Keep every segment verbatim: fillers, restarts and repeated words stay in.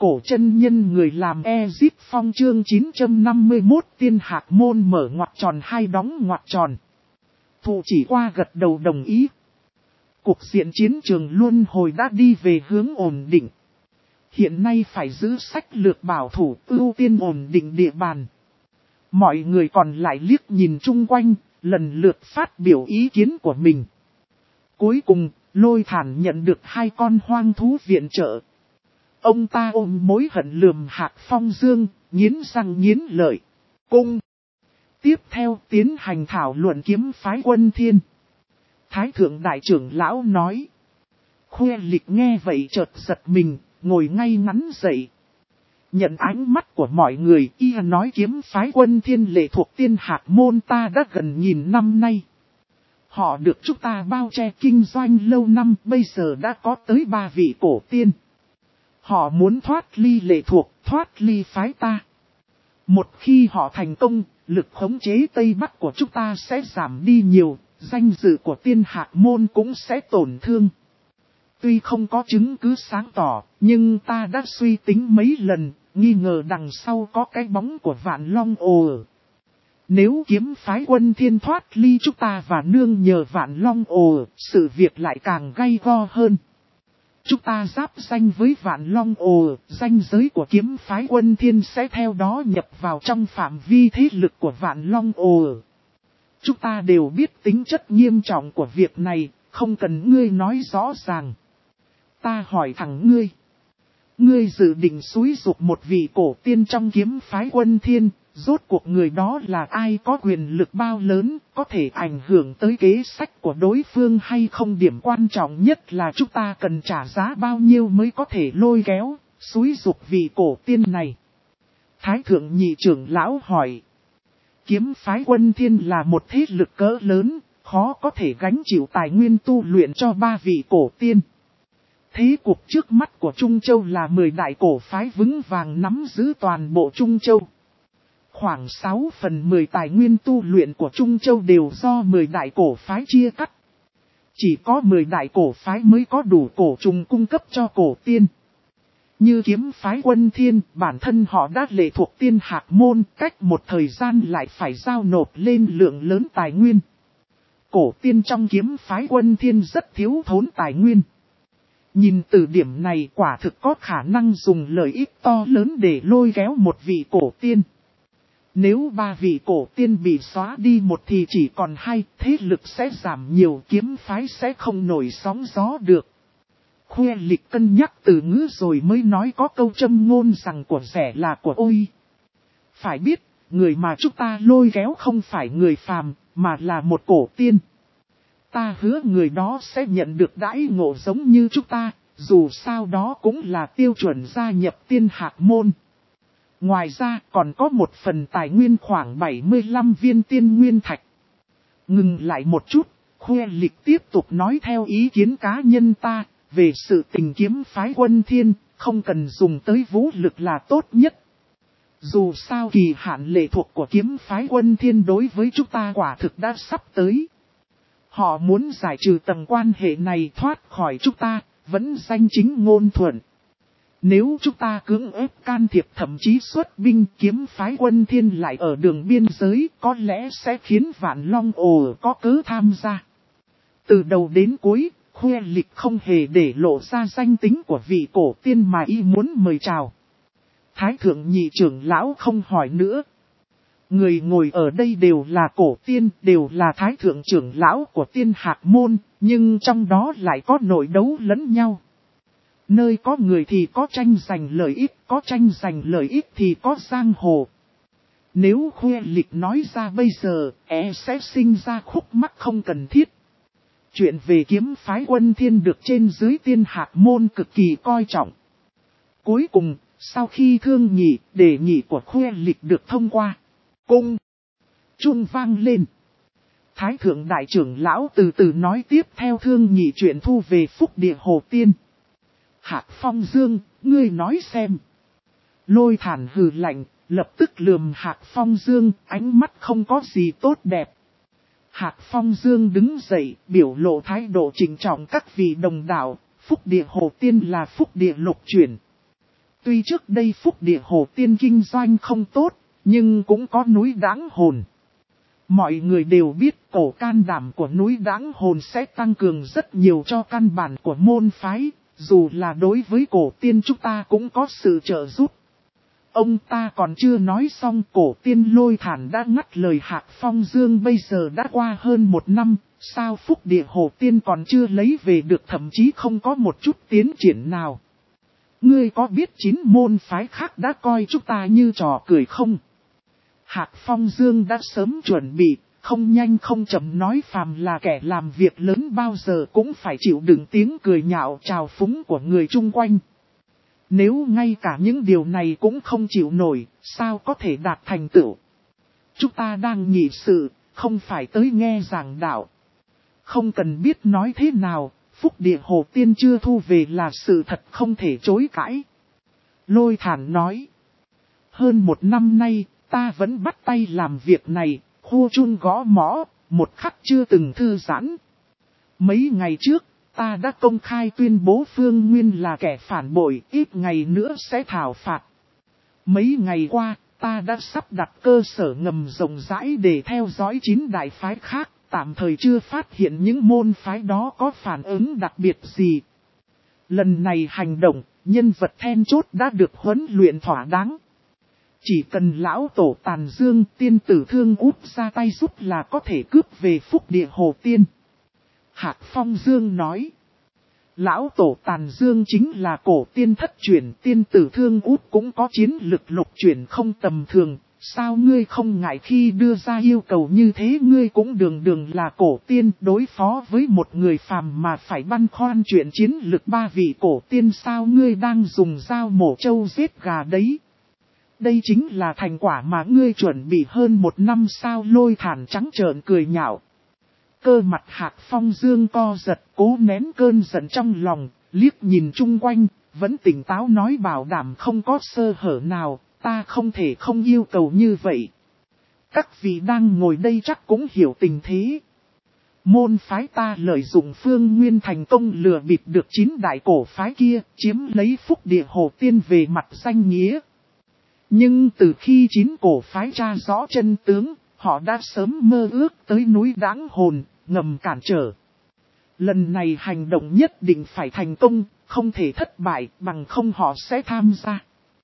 Cổ chân nhân người làm Ezip Phong chương chín trăm năm mươi mốt tiên hạc môn mở ngoặc tròn hai đóng ngoặc tròn. Thụ chỉ qua gật đầu đồng ý. Cục diện chiến trường luân hồi đã đi về hướng ổn định. Hiện nay phải giữ sách lược bảo thủ ưu tiên ổn định địa bàn. Mọi người còn lại liếc nhìn chung quanh, lần lượt phát biểu ý kiến của mình. Cuối cùng, Lôi Thản nhận được hai con hoang thú viện trợ. Ông ta ôm mối hận lườm Hạc Phong Dương, nghiến răng nghiến lợi. Cung. Tiếp theo tiến hành thảo luận kiếm phái Quân Thiên. Thái thượng đại trưởng lão nói. Khuê Lịch nghe vậy chợt giật mình, ngồi ngay ngắn dậy. Nhận ánh mắt của mọi người, y nói kiếm phái Quân Thiên lệ thuộc tiên hạc môn ta đã gần nghìn năm nay. Họ được chúng ta bao che kinh doanh lâu năm, bây giờ đã có tới ba vị cổ tiên. Họ muốn thoát ly lệ thuộc, thoát ly phái ta. Một khi họ thành công, lực khống chế Tây Bắc của chúng ta sẽ giảm đi nhiều, danh dự của tiên hạc môn cũng sẽ tổn thương. Tuy không có chứng cứ sáng tỏ, nhưng ta đã suy tính mấy lần, nghi ngờ đằng sau có cái bóng của Vạn Long Ồ. Nếu kiếm phái Quân Thiên thoát ly chúng ta và nương nhờ Vạn Long Ồ, sự việc lại càng gay go hơn. Chúng ta giáp danh với Vạn Long Ồ, danh giới của kiếm phái Quân Thiên sẽ theo đó nhập vào trong phạm vi thế lực của Vạn Long Ồ. Chúng ta đều biết tính chất nghiêm trọng của việc này, không cần ngươi nói rõ ràng. Ta hỏi thẳng ngươi. Ngươi dự định xúi giục một vị cổ tiên trong kiếm phái Quân Thiên, rốt cuộc người đó là ai, có quyền lực bao lớn, có thể ảnh hưởng tới kế sách của đối phương hay không. Điểm quan trọng nhất là chúng ta cần trả giá bao nhiêu mới có thể lôi kéo, xúi giục vị cổ tiên này. Thái thượng nhị trưởng lão hỏi. Kiếm phái Quân Thiên là một thế lực cỡ lớn, khó có thể gánh chịu tài nguyên tu luyện cho ba vị cổ tiên. Thế cuộc trước mắt của Trung Châu là mười đại cổ phái vững vàng nắm giữ toàn bộ Trung Châu. Khoảng sáu phần mười tài nguyên tu luyện của Trung Châu đều do mười đại cổ phái chia cắt. Chỉ có mười đại cổ phái mới có đủ cổ trùng cung cấp cho cổ tiên. Như kiếm phái Quân Thiên, bản thân họ đã lệ thuộc tiên hạc môn, cách một thời gian lại phải giao nộp lên lượng lớn tài nguyên. Cổ tiên trong kiếm phái Quân Thiên rất thiếu thốn tài nguyên. Nhìn từ điểm này quả thực có khả năng dùng lợi ích to lớn để lôi kéo một vị cổ tiên. Nếu ba vị cổ tiên bị xóa đi một thì chỉ còn hai, thế lực sẽ giảm nhiều, kiếm phái sẽ không nổi sóng gió được. Khuê Lịch cân nhắc từ ngữ rồi mới nói có câu châm ngôn rằng của rẻ là của ôi. Phải biết, người mà chúng ta lôi kéo không phải người phàm, mà là một cổ tiên. Ta hứa người đó sẽ nhận được đãi ngộ giống như chúng ta, dù sao đó cũng là tiêu chuẩn gia nhập tiên hạc môn. Ngoài ra còn có một phần tài nguyên khoảng bảy mươi lăm viên tiên nguyên thạch. Ngừng lại một chút, Khuê Lịch tiếp tục nói theo ý kiến cá nhân ta, về sự tình kiếm phái Quân Thiên, không cần dùng tới vũ lực là tốt nhất. Dù sao kỳ hạn lệ thuộc của kiếm phái Quân Thiên đối với chúng ta quả thực đã sắp tới. Họ muốn giải trừ tầng quan hệ này thoát khỏi chúng ta, vẫn danh chính ngôn thuận. Nếu chúng ta cưỡng ép can thiệp thậm chí xuất binh, kiếm phái Quân Thiên lại ở đường biên giới, có lẽ sẽ khiến Vạn Long Ồ có cớ tham gia. Từ đầu đến cuối, Khuê Lịch không hề để lộ ra danh tính của vị cổ tiên mà y muốn mời chào. Thái thượng nhị trưởng lão không hỏi nữa. Người ngồi ở đây đều là cổ tiên, đều là thái thượng trưởng lão của tiên hạc môn, nhưng trong đó lại có nội đấu lẫn nhau. Nơi có người thì có tranh giành lợi ích, có tranh giành lợi ích thì có giang hồ. Nếu Khuê Lịch nói ra bây giờ, e sẽ sinh ra khúc mắc không cần thiết. Chuyện về kiếm phái Quân Thiên được trên dưới tiên hạc môn cực kỳ coi trọng. Cuối cùng, sau khi thương nghị, đề nghị của Khuê Lịch được thông qua. Cung. Chuông vang lên. Thái thượng đại trưởng lão từ từ nói tiếp theo thương nghị chuyện thu về phúc địa hồ tiên. Hạc Phong Dương, ngươi nói xem. Lôi Thản hừ lạnh, lập tức lườm Hạc Phong Dương, ánh mắt không có gì tốt đẹp. Hạc Phong Dương đứng dậy, biểu lộ thái độ trịnh trọng các vị đồng đạo, phúc địa hồ tiên là phúc địa lục chuyển. Tuy trước đây Phúc Địa Hồ Tiên kinh doanh không tốt, nhưng cũng có núi Đáng Hồn. Mọi người đều biết cổ can đảm của núi Đáng Hồn sẽ tăng cường rất nhiều cho căn bản của môn phái, dù là đối với cổ tiên chúng ta cũng có sự trợ giúp. Ông ta còn chưa nói xong, cổ tiên Lôi Thản đã ngắt lời Hạc Phong Dương. Bây giờ đã qua hơn một năm, sao Phúc Địa Hồ Tiên còn chưa lấy về được, thậm chí không có một chút tiến triển nào. Ngươi có biết chín môn phái khác đã coi chúng ta như trò cười không? Hạc Phong Dương đã sớm chuẩn bị, không nhanh không chậm nói phàm là kẻ làm việc lớn bao giờ cũng phải chịu đựng tiếng cười nhạo trào phúng của người chung quanh. Nếu ngay cả những điều này cũng không chịu nổi, sao có thể đạt thành tựu? Chúng ta đang nghị sự, không phải tới nghe giảng đạo. Không cần biết nói thế nào, Phúc Địa Hồ Tiên chưa thu về là sự thật không thể chối cãi. Lôi Thản nói. Hơn một năm nay, ta vẫn bắt tay làm việc này, khu chun gõ mõ, một khắc chưa từng thư giãn. Mấy ngày trước, ta đã công khai tuyên bố Phương Nguyên là kẻ phản bội, ít ngày nữa sẽ thảo phạt. Mấy ngày qua, ta đã sắp đặt cơ sở ngầm rộng rãi để theo dõi chín đại phái khác, tạm thời chưa phát hiện những môn phái đó có phản ứng đặc biệt gì. Lần này hành động, nhân vật then chốt đã được huấn luyện thỏa đáng. Chỉ cần lão tổ Tàn Dương tiên tử Thương Út ra tay giúp là có thể cướp về Phúc Địa Hồ Tiên. Hạc Phong Dương nói. Lão tổ Tàn Dương chính là cổ tiên thất truyền, tiên tử Thương Út cũng có chiến lực lục chuyển không tầm thường. Sao ngươi không ngại khi đưa ra yêu cầu như thế? Ngươi cũng đường đường là cổ tiên, đối phó với một người phàm mà phải băn khoăn chuyện chiến lực ba vị cổ tiên. Sao ngươi đang dùng dao mổ trâu giết gà đấy? Đây chính là thành quả mà ngươi chuẩn bị hơn một năm sao? Lôi Thản trắng trợn cười nhạo. Cơ mặt Hạc Phong Dương co giật, cố nén cơn giận trong lòng, liếc nhìn chung quanh, vẫn tỉnh táo nói bảo đảm không có sơ hở nào, ta không thể không yêu cầu như vậy. Các vị đang ngồi đây chắc cũng hiểu tình thế. Môn phái ta lợi dụng Phương Nguyên thành công lừa bịp được chín đại cổ phái kia, chiếm lấy Phúc Địa Hồ Tiên về mặt danh nghĩa. Nhưng từ khi chín cổ phái tra rõ chân tướng, họ đã sớm mơ ước tới núi Đáng Hồn, ngầm cản trở. Lần này hành động nhất định phải thành công, không thể thất bại, bằng không họ sẽ tham gia.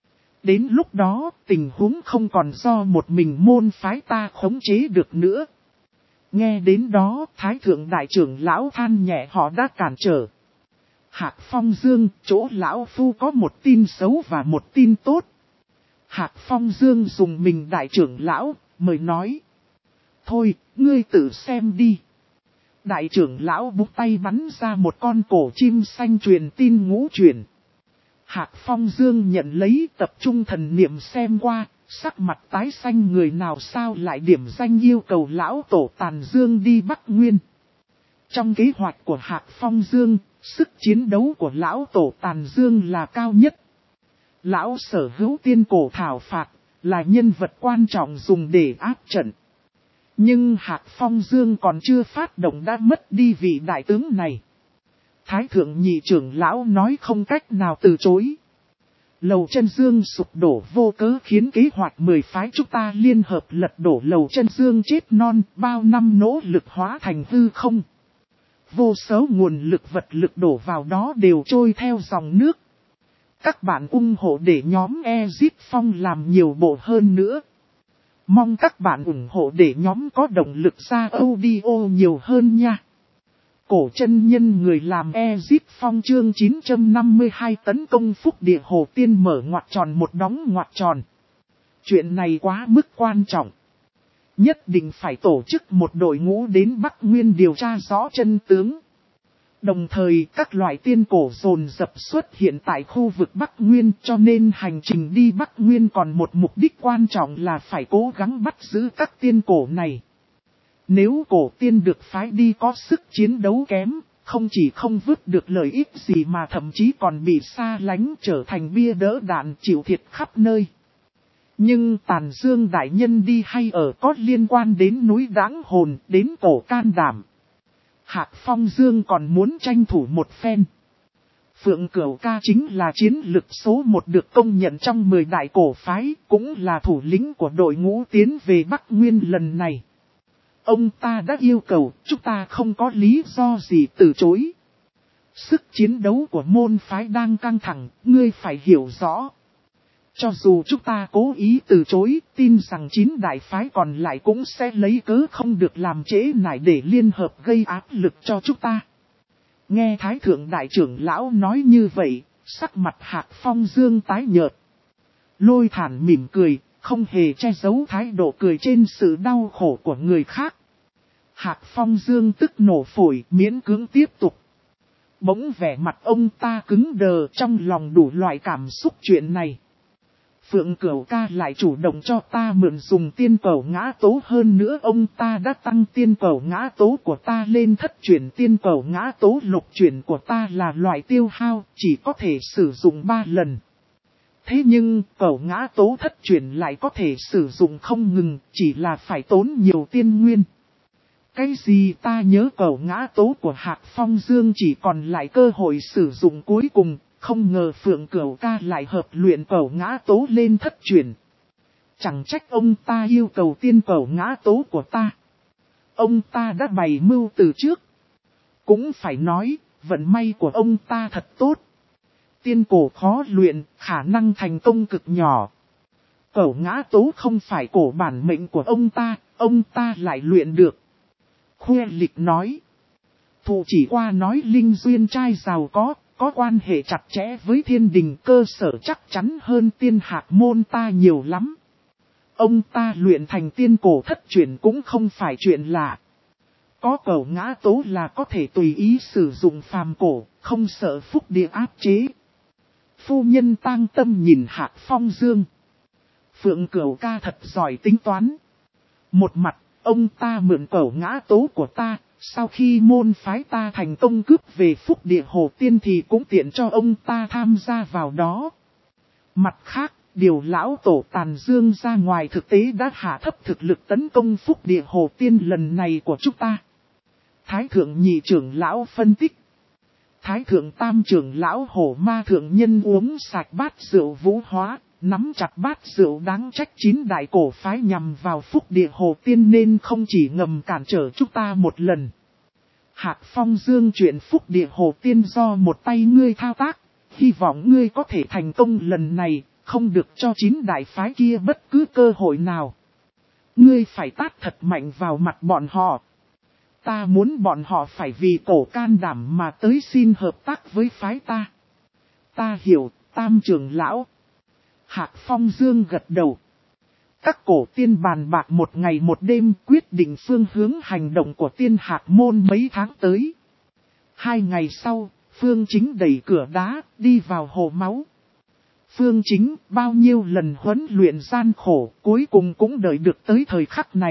Đến lúc đó, tình huống không còn do một mình môn phái ta khống chế được nữa. Nghe đến đó, Thái Thượng Đại trưởng lão than nhẹ, họ đã cản trở. Hạc Phong Dương, chỗ lão phu có một tin xấu và một tin tốt. Hạc Phong Dương dùng mình đại trưởng lão, mời nói. Thôi, ngươi tự xem đi. Đại trưởng lão búng tay bắn ra một con cổ chim xanh truyền tin ngũ truyền. Hạc Phong Dương nhận lấy, tập trung thần niệm xem qua, sắc mặt tái xanh, người nào sao lại điểm danh yêu cầu lão tổ Tàn Dương đi Bắc Nguyên. Trong kế hoạch của Hạc Phong Dương, sức chiến đấu của lão tổ Tàn Dương là cao nhất. Lão sở hữu tiên cổ thảo phạt, là nhân vật quan trọng dùng để áp trận. Nhưng Hạc Phong Dương còn chưa phát động đã mất đi vị đại tướng này. Thái thượng nhị trưởng lão nói không cách nào từ chối. Lầu Chân Dương sụp đổ vô cớ khiến kế hoạch mười phái chúng ta liên hợp lật đổ Lầu Chân Dương chết non, bao năm nỗ lực hóa thành hư không. Vô số nguồn lực vật lực đổ vào đó đều trôi theo dòng nước. Các bạn ủng hộ để nhóm Exit Phong làm nhiều bộ hơn nữa. Mong các bạn ủng hộ để nhóm có động lực ra audio nhiều hơn nha. Cổ chân nhân người làm Exit Phong chương chín trăm năm mươi hai tấn công Phúc Địa Hồ Tiên mở ngoặc tròn một đóng ngoặc tròn. Chuyện này quá mức quan trọng. Nhất định phải tổ chức một đội ngũ đến Bắc Nguyên điều tra rõ chân tướng. Đồng thời các loại tiên cổ dồn dập xuất hiện tại khu vực Bắc Nguyên, cho nên hành trình đi Bắc Nguyên còn một mục đích quan trọng là phải cố gắng bắt giữ các tiên cổ này. Nếu cổ tiên được phái đi có sức chiến đấu kém, không chỉ không vứt được lợi ích gì mà thậm chí còn bị xa lánh trở thành bia đỡ đạn chịu thiệt khắp nơi. Nhưng Tàn Dương đại nhân đi hay ở có liên quan đến núi Đáng Hồn, đến cổ can đảm. Hạc Phong Dương còn muốn tranh thủ một phen. Phượng Cửu Ca chính là chiến lực số một được công nhận trong mười đại cổ phái, cũng là thủ lĩnh của đội ngũ tiến về Bắc Nguyên lần này. Ông ta đã yêu cầu, chúng ta không có lý do gì từ chối. Sức chiến đấu của môn phái đang căng thẳng, ngươi phải hiểu rõ. Cho dù chúng ta cố ý từ chối, tin rằng chín đại phái còn lại cũng sẽ lấy cớ không được làm trễ nải để liên hợp gây áp lực cho chúng ta. Nghe Thái Thượng Đại trưởng lão nói như vậy, sắc mặt Hạc Phong Dương tái nhợt. Lôi Thản mỉm cười, không hề che giấu thái độ cười trên sự đau khổ của người khác. Hạc Phong Dương tức nổ phổi, miễn cưỡng tiếp tục. Bỗng vẻ mặt ông ta cứng đờ, trong lòng đủ loại cảm xúc chuyện này. Phượng Cửu Ca lại chủ động cho ta mượn dùng tiên cẩu ngã tố, hơn nữa ông ta đã tăng tiên cẩu ngã tố của ta lên thất chuyển. Tiên cẩu ngã tố lục chuyển của ta là loại tiêu hao, chỉ có thể sử dụng ba lần. Thế nhưng cẩu ngã tố thất chuyển lại có thể sử dụng không ngừng, chỉ là phải tốn nhiều tiên nguyên. Cái gì ta nhớ cẩu ngã tố của Hạc Phong Dương chỉ còn lại cơ hội sử dụng cuối cùng. Không ngờ Phượng Cửu Ca lại hợp luyện cẩu ngã tố lên thất chuyển. Chẳng trách ông ta yêu cầu tiên cẩu ngã tố của ta. Ông ta đã bày mưu từ trước. Cũng phải nói, vận may của ông ta thật tốt. Tiên cổ khó luyện, khả năng thành công cực nhỏ. Cẩu ngã tố không phải cổ bản mệnh của ông ta, ông ta lại luyện được. Khuê Lịch nói. Thụ chỉ qua nói Linh Duyên trai giàu có. Có quan hệ chặt chẽ với thiên đình, cơ sở chắc chắn hơn Tiên Hạc môn ta nhiều lắm. Ông ta luyện thành tiên cổ thất chuyển cũng không phải chuyện lạ. Có cẩu ngã tố là có thể tùy ý sử dụng phàm cổ, không sợ phúc địa áp chế. Phu nhân tang tâm nhìn Hạc Phong Dương. Phượng Cửu Ca thật giỏi tính toán. Một mặt, ông ta mượn cẩu ngã tố của ta. Sau khi môn phái ta thành công cướp về phúc địa hồ tiên thì cũng tiện cho ông ta tham gia vào đó. Mặt khác, điều lão tổ Tàn Dương ra ngoài thực tế đã hạ thấp thực lực tấn công phúc địa hồ tiên lần này của chúng ta. Thái thượng nhị trưởng lão phân tích. Thái thượng tam trưởng lão hổ ma thượng nhân uống sạch bát rượu vũ hóa, nắm chặt bát rượu đáng trách chín đại cổ phái nhằm vào phúc địa hồ tiên nên không chỉ ngầm cản trở chúng ta một lần. Hạc Phong Dương chuyện phúc địa hồ tiên do một tay ngươi thao tác, hy vọng ngươi có thể thành công lần này, không được cho chín đại phái kia bất cứ cơ hội nào. Ngươi phải tát thật mạnh vào mặt bọn họ. Ta muốn bọn họ phải vì cổ can đảm mà tới xin hợp tác với phái ta. Ta hiểu, tam trưởng lão. Hạc Phong Dương gật đầu. Các cổ tiên bàn bạc một ngày một đêm quyết định phương hướng hành động của Tiên Hạc môn mấy tháng tới. Hai ngày sau, Phương Chính đẩy cửa đá, đi vào hồ máu. Phương Chính bao nhiêu lần huấn luyện gian khổ, cuối cùng cũng đợi được tới thời khắc này.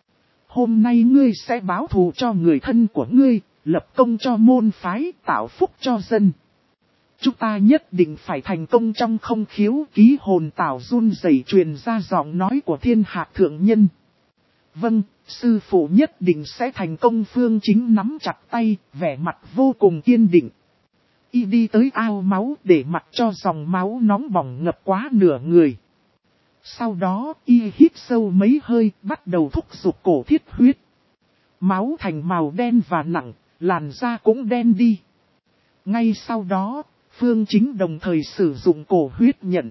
Hôm nay ngươi sẽ báo thù cho người thân của ngươi, lập công cho môn phái, tạo phúc cho dân. Chúng ta nhất định phải thành công. Trong không khiếu ký hồn tảo run rẩy truyền ra giọng nói của Thiên Hạc thượng nhân. Vâng, sư phụ nhất định sẽ thành công. Phương Chính nắm chặt tay, vẻ mặt vô cùng kiên định. Y đi tới ao máu để mặc cho dòng máu nóng bỏng ngập quá nửa người. Sau đó y hít sâu mấy hơi, bắt đầu thúc giục cổ thiết huyết. Máu thành màu đen và nặng, làn da cũng đen đi. Ngay sau đó, Phương Chính đồng thời sử dụng cổ huyết nhận.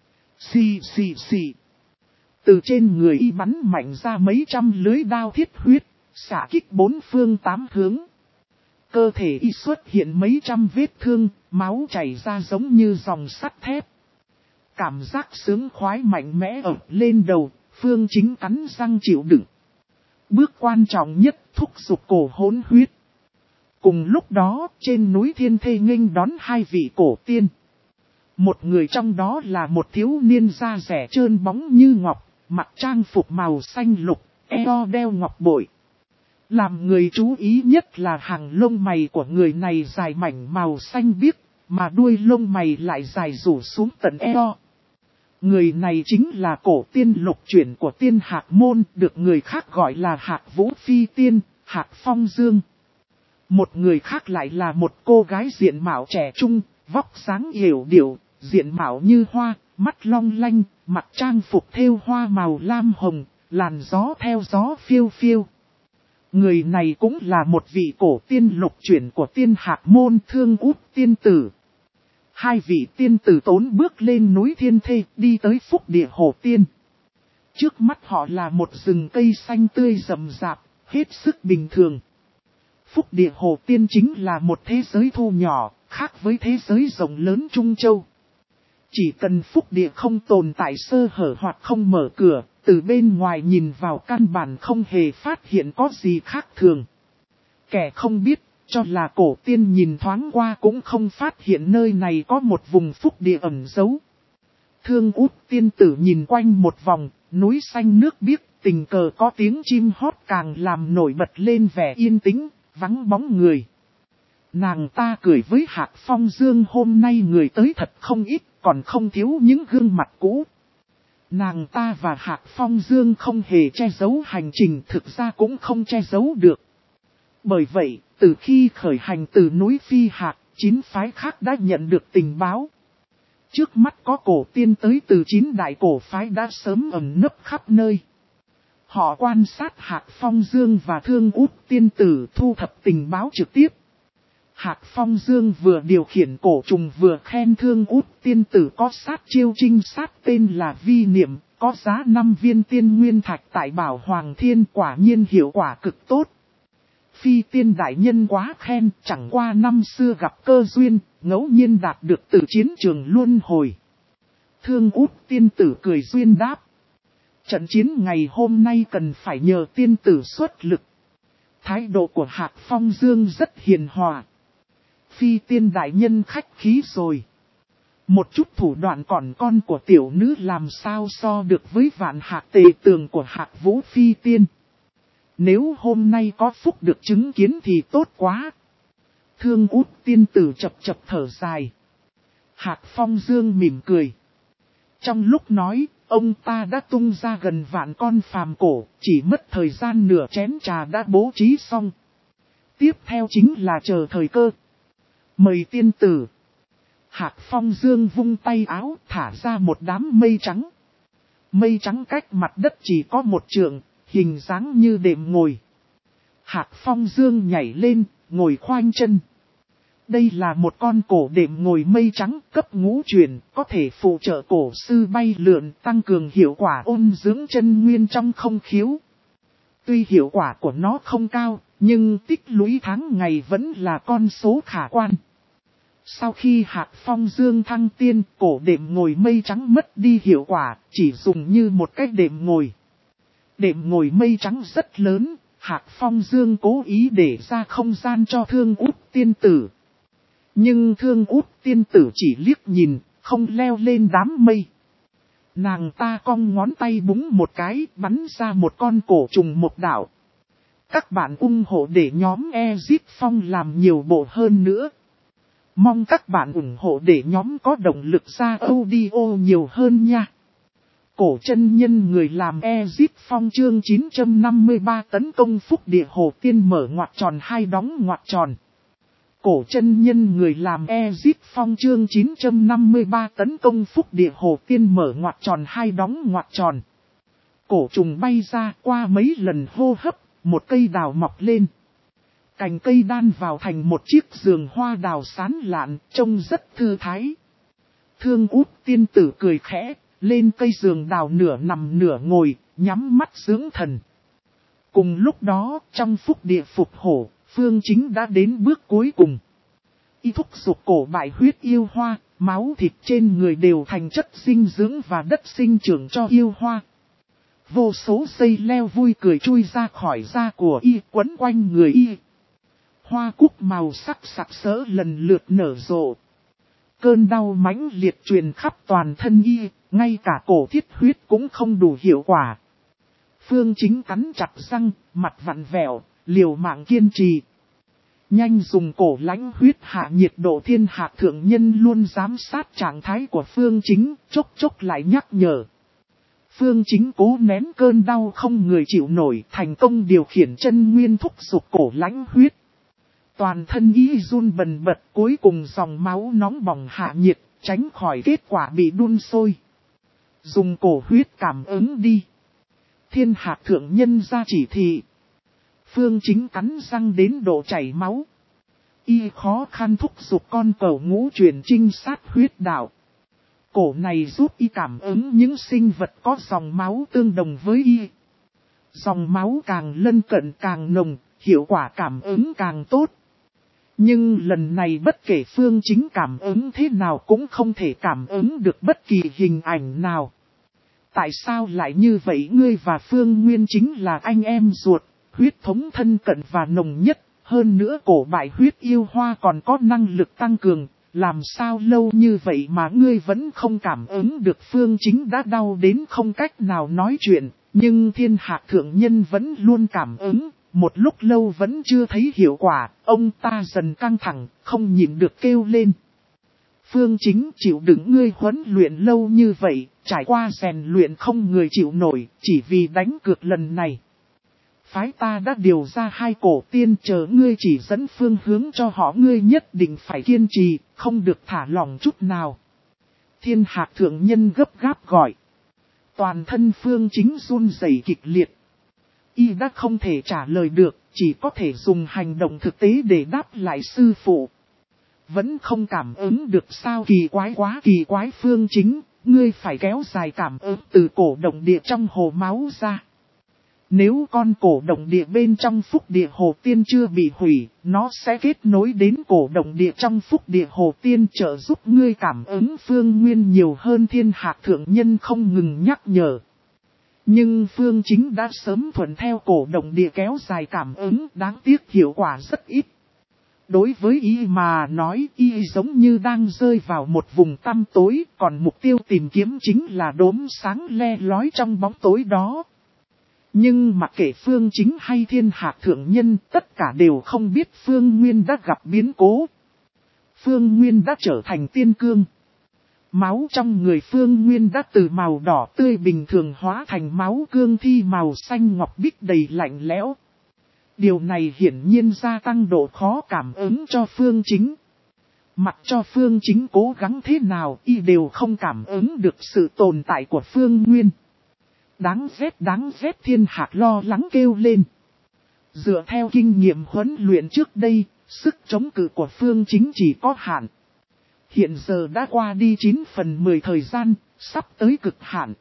Xì xì xì. Từ trên người y bắn mạnh ra mấy trăm lưới đao thiết huyết, xả kích bốn phương tám hướng. Cơ thể y xuất hiện mấy trăm vết thương, máu chảy ra giống như dòng sắt thép. Cảm giác sướng khoái mạnh mẽ ập lên đầu, Phương Chính cắn răng chịu đựng. Bước quan trọng nhất, thúc giục cổ hỗn huyết. Cùng lúc đó, trên núi Thiên Thê nghênh đón hai vị cổ tiên. Một người trong đó là một thiếu niên da rẻ trơn bóng như ngọc, mặc trang phục màu xanh lục, eo đeo ngọc bội. Làm người chú ý nhất là hàng lông mày của người này dài mảnh màu xanh biếc, mà đuôi lông mày lại dài rủ xuống tận eo. Người này chính là cổ tiên lục chuyển của Tiên Hạc môn, được người khác gọi là Hạc Vũ Phi Tiên, Hạc Phong Dương. Một người khác lại là một cô gái diện mạo trẻ trung, vóc dáng yểu điệu, diện mạo như hoa, mắt long lanh, mặc trang phục thêu hoa màu lam hồng, làn gió theo gió phiêu phiêu. Người này cũng là một vị cổ tiên lục chuyển của tiên Hạc Môn Thương Út tiên tử. Hai vị tiên tử tốn bước lên núi Thiên Thê đi tới Phúc Địa Hồ Tiên. Trước mắt họ là một rừng cây xanh tươi rậm rạp, hết sức bình thường. Phúc Địa Hồ Tiên chính là một thế giới thu nhỏ, khác với thế giới rộng lớn Trung Châu. Chỉ cần Phúc Địa không tồn tại sơ hở hoặc không mở cửa, từ bên ngoài nhìn vào căn bản không hề phát hiện có gì khác thường. Kẻ không biết, cho là cổ tiên nhìn thoáng qua cũng không phát hiện nơi này có một vùng Phúc Địa ẩn giấu. Thương Út tiên tử nhìn quanh một vòng, núi xanh nước biếc, tình cờ có tiếng chim hót càng làm nổi bật lên vẻ yên tĩnh, vắng bóng người. Nàng ta cười với Hạc Phong Dương, hôm nay người tới thật không ít, còn không thiếu những gương mặt cũ. Nàng ta và Hạc Phong Dương không hề che giấu hành trình, thực ra cũng không che giấu được. Bởi vậy, từ khi khởi hành từ núi Phi Hạc, chín phái khác đã nhận được tình báo. Trước mắt có cổ tiên tới từ chín đại cổ phái đã sớm ẩn nấp khắp nơi. Họ quan sát Hạc Phong Dương và Thương Út tiên tử thu thập tình báo trực tiếp. Hạc Phong Dương vừa điều khiển cổ trùng vừa khen Thương Út tiên tử có sát chiêu trinh sát tên là Vi Niệm, có giá năm viên tiên nguyên thạch tại Bảo Hoàng Thiên, quả nhiên hiệu quả cực tốt. Phi tiên đại nhân quá khen, chẳng qua năm xưa gặp cơ duyên, ngẫu nhiên đạt được từ chiến trường luân hồi. Thương Út tiên tử cười duyên đáp. Trận chiến ngày hôm nay cần phải nhờ tiên tử xuất lực. Thái độ của Hạc Phong Dương rất hiền hòa. Phi tiên đại nhân khách khí rồi. Một chút thủ đoạn còn con của tiểu nữ làm sao so được với vạn hạc tề tường của Hạc Vũ Phi tiên. Nếu hôm nay có phúc được chứng kiến thì tốt quá. Thương Út tiên tử chập chập thở dài. Hạc Phong Dương mỉm cười. Trong lúc nói, ông ta đã tung ra gần vạn con phàm cổ, chỉ mất thời gian nửa chén trà đã bố trí xong. Tiếp theo chính là chờ thời cơ. Mời tiên tử. Hạc Phong Dương vung tay áo, thả ra một đám mây trắng. Mây trắng cách mặt đất chỉ có một trượng, hình dáng như đệm ngồi. Hạc Phong Dương nhảy lên, ngồi khoanh chân. Đây là một con cổ đệm ngồi mây trắng cấp ngũ truyền, có thể phụ trợ cổ sư bay lượn, tăng cường hiệu quả ôn dưỡng chân nguyên trong không khiếu. Tuy hiệu quả của nó không cao, nhưng tích lũy tháng ngày vẫn là con số khả quan. Sau khi Hạc Phong Dương thăng tiên, cổ đệm ngồi mây trắng mất đi hiệu quả, chỉ dùng như một cái đệm ngồi. Đệm ngồi mây trắng rất lớn, Hạc Phong Dương cố ý để ra không gian cho Thương Út tiên tử. Nhưng Thương Út tiên tử chỉ liếc nhìn, không leo lên đám mây. Nàng ta cong ngón tay búng một cái, bắn ra một con cổ trùng một đạo. Các bạn ủng hộ để nhóm Ezip Phong làm nhiều bộ hơn nữa. Mong các bạn ủng hộ để nhóm có động lực ra audio nhiều hơn nha. Cổ chân nhân người làm Ezip Phong chương chín trăm năm mươi ba tấn công Phúc Địa Hồ Tiên mở ngoặc tròn hai đóng ngoặc tròn. Cổ chân nhân người làm Ezip Phong chương chín trăm năm mươi ba tấn công Phúc Địa Hồ Tiên mở ngoặc tròn hai đóng ngoặc tròn. Cổ trùng bay ra qua mấy lần hô hấp, một cây đào mọc lên. Cành cây đan vào thành một chiếc giường hoa đào sán lạn, trông rất thư thái. Thương Út tiên tử cười khẽ, lên cây giường đào nửa nằm nửa ngồi, nhắm mắt dưỡng thần. Cùng lúc đó, trong Phúc Địa Phục Hổ, Phương Chính đã đến bước cuối cùng. Y thúc giục cổ bại huyết yêu hoa, máu thịt trên người đều thành chất dinh dưỡng và đất sinh trưởng cho yêu hoa. Vô số dây leo vui cười chui ra khỏi da của y, quấn quanh người y. Hoa cúc màu sắc sặc sỡ lần lượt nở rộ. Cơn đau mãnh liệt truyền khắp toàn thân y, ngay cả cổ thiết huyết cũng không đủ hiệu quả. Phương Chính cắn chặt răng, mặt vặn vẹo, liều mạng kiên trì. Nhanh dùng cổ lãnh huyết hạ nhiệt độ thiên hạ thượng nhân luôn giám sát trạng thái của Phương Chính, chốc chốc lại nhắc nhở. Phương Chính cố nén cơn đau không người chịu nổi, thành công điều khiển chân nguyên thúc giục cổ lãnh huyết. Toàn thân y run bần bật, cuối cùng dòng máu nóng bỏng hạ nhiệt, tránh khỏi kết quả bị đun sôi. Dùng cổ huyết cảm ứng đi. Thiên Hạc thượng nhân ra chỉ thị. Phương Chính cắn răng đến độ chảy máu. Y khó khăn thúc giục con cẩu ngũ truyền trinh sát huyết đạo. Cổ này giúp y cảm ứng những sinh vật có dòng máu tương đồng với y. Dòng máu càng lân cận càng nồng, hiệu quả cảm ứng càng tốt. Nhưng lần này bất kể Phương Chính cảm ứng thế nào cũng không thể cảm ứng được bất kỳ hình ảnh nào. Tại sao lại như vậy? Ngươi và Phương Nguyên chính là anh em ruột, huyết thống thân cận và nồng nhất. Hơn nữa cổ bại huyết yêu hoa còn có năng lực tăng cường. Làm sao lâu như vậy mà ngươi vẫn không cảm ứng được? Phương Chính đã đau đến không cách nào nói chuyện. Nhưng Thiên Hạc thượng nhân vẫn luôn cảm ứng. Một lúc lâu vẫn chưa thấy hiệu quả. Ông ta dần căng thẳng, không nhịn được kêu lên. Phương Chính, chịu đựng ngươi huấn luyện lâu như vậy, trải qua rèn luyện không người chịu nổi, chỉ vì đánh cược lần này. Phái ta đã điều ra hai cổ tiên, chờ ngươi chỉ dẫn phương hướng cho họ, ngươi nhất định phải kiên trì, không được thả lỏng chút nào. Thiên Hạc thượng nhân gấp gáp gọi. Toàn thân Phương Chính run rẩy kịch liệt. Y đã không thể trả lời được, chỉ có thể dùng hành động thực tế để đáp lại sư phụ. Vẫn không cảm ứng được sao? Kỳ quái quá kỳ quái. Phương Chính, ngươi phải kéo dài cảm ứng từ cổ động địa trong hồ máu ra. Nếu con cổ động địa bên trong phúc địa hồ tiên chưa bị hủy, nó sẽ kết nối đến cổ động địa trong phúc địa hồ tiên, trợ giúp ngươi cảm ứng Phương Nguyên nhiều hơn. Thiên Hạc thượng nhân không ngừng nhắc nhở. Nhưng Phương Chính đã sớm thuận theo cổ động địa kéo dài cảm ứng, đáng tiếc hiệu quả rất ít. Đối với y mà nói, y giống như đang rơi vào một vùng tăm tối, còn mục tiêu tìm kiếm chính là đốm sáng le lói trong bóng tối đó. Nhưng mặc kệ Phương Chính hay Thiên Hạc thượng nhân, tất cả đều không biết Phương Nguyên đã gặp biến cố. Phương Nguyên đã trở thành tiên cương. Máu trong người Phương Nguyên đã từ màu đỏ tươi bình thường hóa thành máu cương thi màu xanh ngọc bích đầy lạnh lẽo. Điều này hiển nhiên gia tăng độ khó cảm ứng cho Phương Chính. Mặc cho Phương Chính cố gắng thế nào, y đều không cảm ứng được sự tồn tại của Phương Nguyên. Đáng ghét đáng ghét. Thiên Hạc lo lắng kêu lên. Dựa theo kinh nghiệm huấn luyện trước đây, sức chống cự của Phương Chính chỉ có hạn. Hiện giờ đã qua đi chín phần mười thời gian, sắp tới cực hạn.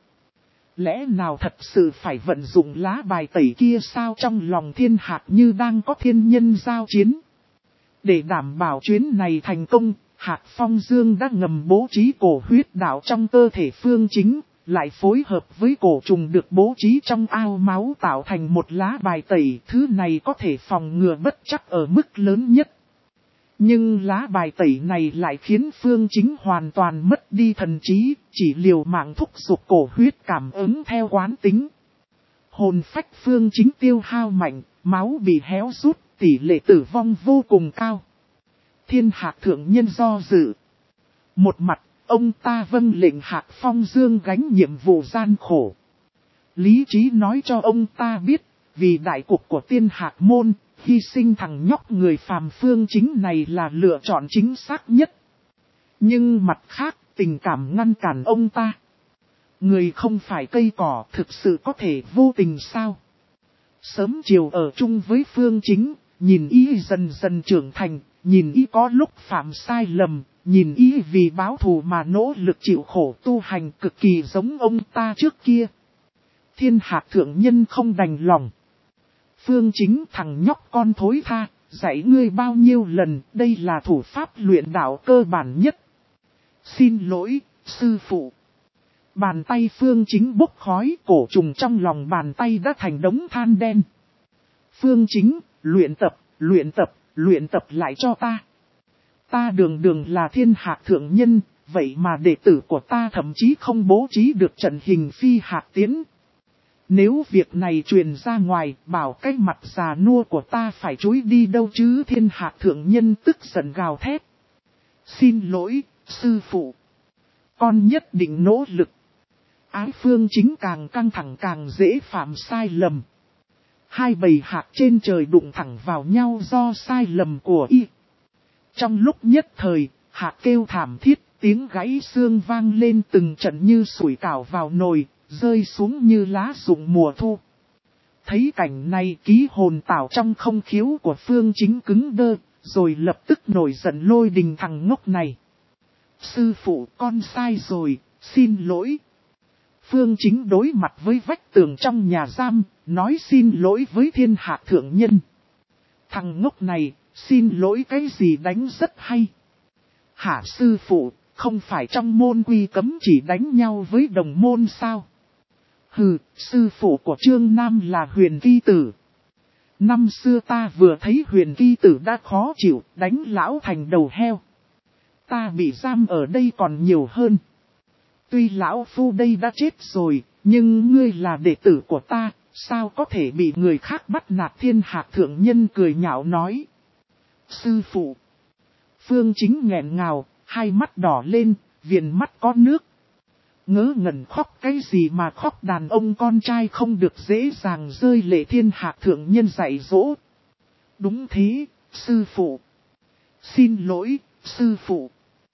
Lẽ nào thật sự phải vận dụng lá bài tẩy kia sao? Trong lòng Thiên Hạc như đang có thiên nhân giao chiến. Để đảm bảo chuyến này thành công, Hạc Phong Dương đã ngầm bố trí cổ huyết đạo trong cơ thể Phương Chính, lại phối hợp với cổ trùng được bố trí trong ao máu tạo thành một lá bài tẩy. Thứ này có thể phòng ngừa bất trắc ở mức lớn nhất. Nhưng lá bài tẩy này lại khiến Phương Chính hoàn toàn mất đi thần trí, chỉ liều mạng thúc giục cổ huyết cảm ứng theo quán tính. Hồn phách Phương Chính tiêu hao mạnh, máu bị héo rút, tỷ lệ tử vong vô cùng cao. Thiên Hạc thượng nhân do dự. Một mặt, ông ta vâng lệnh Hạc Phong Dương gánh nhiệm vụ gian khổ. Lý trí nói cho ông ta biết, vì đại cục của Tiên Hạc môn, hy sinh thằng nhóc người phàm Phương Chính này là lựa chọn chính xác nhất. Nhưng mặt khác, tình cảm ngăn cản ông ta. Người không phải cây cỏ, thực sự có thể vô tình sao? Sớm chiều ở chung với Phương Chính, nhìn y dần dần trưởng thành, nhìn y có lúc phạm sai lầm, nhìn y vì báo thù mà nỗ lực chịu khổ tu hành, cực kỳ giống ông ta trước kia. Thiên Hạc thượng nhân không đành lòng. Phương Chính, thằng nhóc con thối tha, dạy ngươi bao nhiêu lần, đây là thủ pháp luyện đạo cơ bản nhất. Xin lỗi, sư phụ. Bàn tay Phương Chính bốc khói, cổ trùng trong lòng bàn tay đã thành đống than đen. Phương Chính, luyện tập, luyện tập, luyện tập lại cho ta. Ta đường đường là Thiên Hạc thượng nhân, vậy mà đệ tử của ta thậm chí không bố trí được trận hình phi hạc tiến. Nếu việc này truyền ra ngoài, bảo cái mặt già nua của ta phải chúi đi đâu chứ? Thiên Hạc thượng nhân tức giận gào thét. Xin lỗi, sư phụ. Con nhất định nỗ lực. Ái Phương Chính càng căng thẳng càng dễ phạm sai lầm. Hai bầy hạc trên trời đụng thẳng vào nhau do sai lầm của y. Trong lúc nhất thời, hạc kêu thảm thiết, tiếng gãy xương vang lên từng trận như sủi cảo vào nồi, rơi xuống như lá rụng mùa thu. Thấy cảnh này, ký hồn tảo trong không khiếu của Phương Chính cứng đơ, rồi lập tức nổi giận lôi đình thằng ngốc này. Sư phụ, con sai rồi, xin lỗi. Phương Chính đối mặt với vách tường trong nhà giam, nói xin lỗi với thiên hạ thượng nhân. Thằng ngốc này, xin lỗi cái gì đánh rất hay. Hả sư phụ, không phải trong môn quy cấm chỉ đánh nhau với đồng môn sao? Hừ, sư phụ của Trương Nam là Huyền Kỳ Tử. Năm xưa ta vừa thấy Huyền Kỳ Tử đã khó chịu, đánh lão thành đầu heo. Ta bị giam ở đây còn nhiều hơn. Tuy lão phu đây đã chết rồi, nhưng ngươi là đệ tử của ta, sao có thể bị người khác bắt nạt? Thiên hạ thượng nhân cười nhạo nói. Sư phụ. Phương Chính nghẹn ngào, hai mắt đỏ lên, viền mắt có nước. Ngớ ngẩn khóc cái gì mà khóc, đàn ông con trai không được dễ dàng rơi lệ. Thiên hạ thượng nhân dạy dỗ. Đúng thế, sư phụ. Xin lỗi, sư phụ.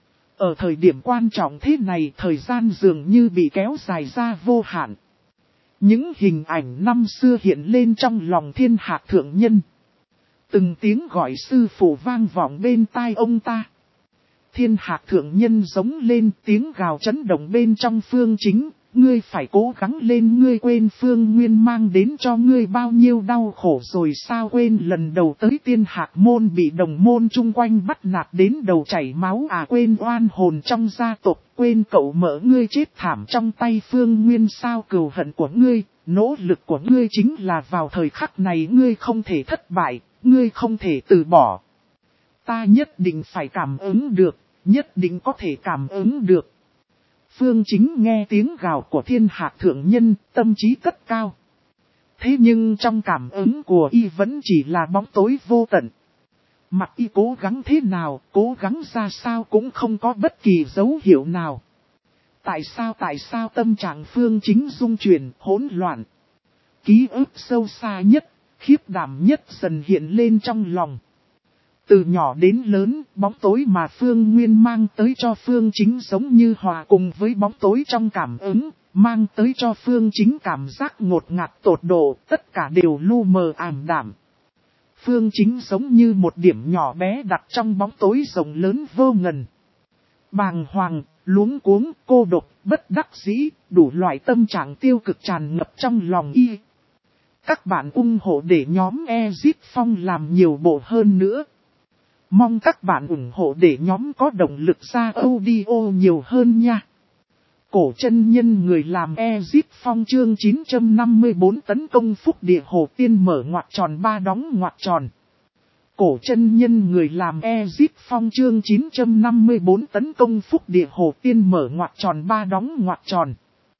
Ở thời điểm quan trọng thế này, thời gian dường như bị kéo dài ra vô hạn. Những hình ảnh năm xưa hiện lên trong lòng thiên hạ thượng nhân. Từng tiếng gọi sư phụ vang vọng bên tai ông ta. Thiên hạ thượng nhân giống lên, tiếng gào chấn động bên trong Phương Chính. Ngươi phải cố gắng lên, ngươi quên Phương Nguyên mang đến cho ngươi bao nhiêu đau khổ rồi sao? Quên lần đầu tới Tiên Hạc môn bị đồng môn chung quanh bắt nạt đến đầu chảy máu à? Quên oan hồn trong gia tộc, quên cậu mợ ngươi chết thảm trong tay Phương Nguyên sao? Cừu hận của ngươi, nỗ lực của ngươi chính là vào thời khắc này ngươi không thể thất bại, ngươi không thể từ bỏ. Ta nhất định phải cảm ứng được, nhất định có thể cảm ứng được. Phương Chính nghe tiếng gào của thiên hạ thượng nhân, tâm trí cất cao. Thế nhưng trong cảm ứng của y vẫn chỉ là bóng tối vô tận. Mặc y cố gắng thế nào, cố gắng ra sao cũng không có bất kỳ dấu hiệu nào. Tại sao tại sao tâm trạng Phương Chính rung chuyển, hỗn loạn. Ký ức sâu xa nhất, khiếp đảm nhất dần hiện lên trong lòng. Từ nhỏ đến lớn, bóng tối mà Phương Nguyên mang tới cho Phương Chính giống như hòa cùng với bóng tối trong cảm ứng, mang tới cho Phương Chính cảm giác ngột ngạt tột độ, tất cả đều lu mờ ảm đạm. Phương Chính giống như một điểm nhỏ bé đặt trong bóng tối rộng lớn vô ngần. Bàng hoàng, luống cuống, cô độc, bất đắc dĩ, đủ loại tâm trạng tiêu cực tràn ngập trong lòng y. Các bạn ủng hộ để nhóm Ezip Phong làm nhiều bộ hơn nữa. Mong các bạn ủng hộ để nhóm có động lực ra audio nhiều hơn nha. Cổ chân nhân người làm Ezip Phong chương chín trăm năm mươi tư tấn công phúc địa hồ tiên mở ngoặc tròn ba đóng ngoặc tròn. Cổ chân nhân người làm Ezip Phong chương chín trăm năm mươi tư tấn công phúc địa hồ tiên mở ngoặc tròn ba đóng ngoặc tròn.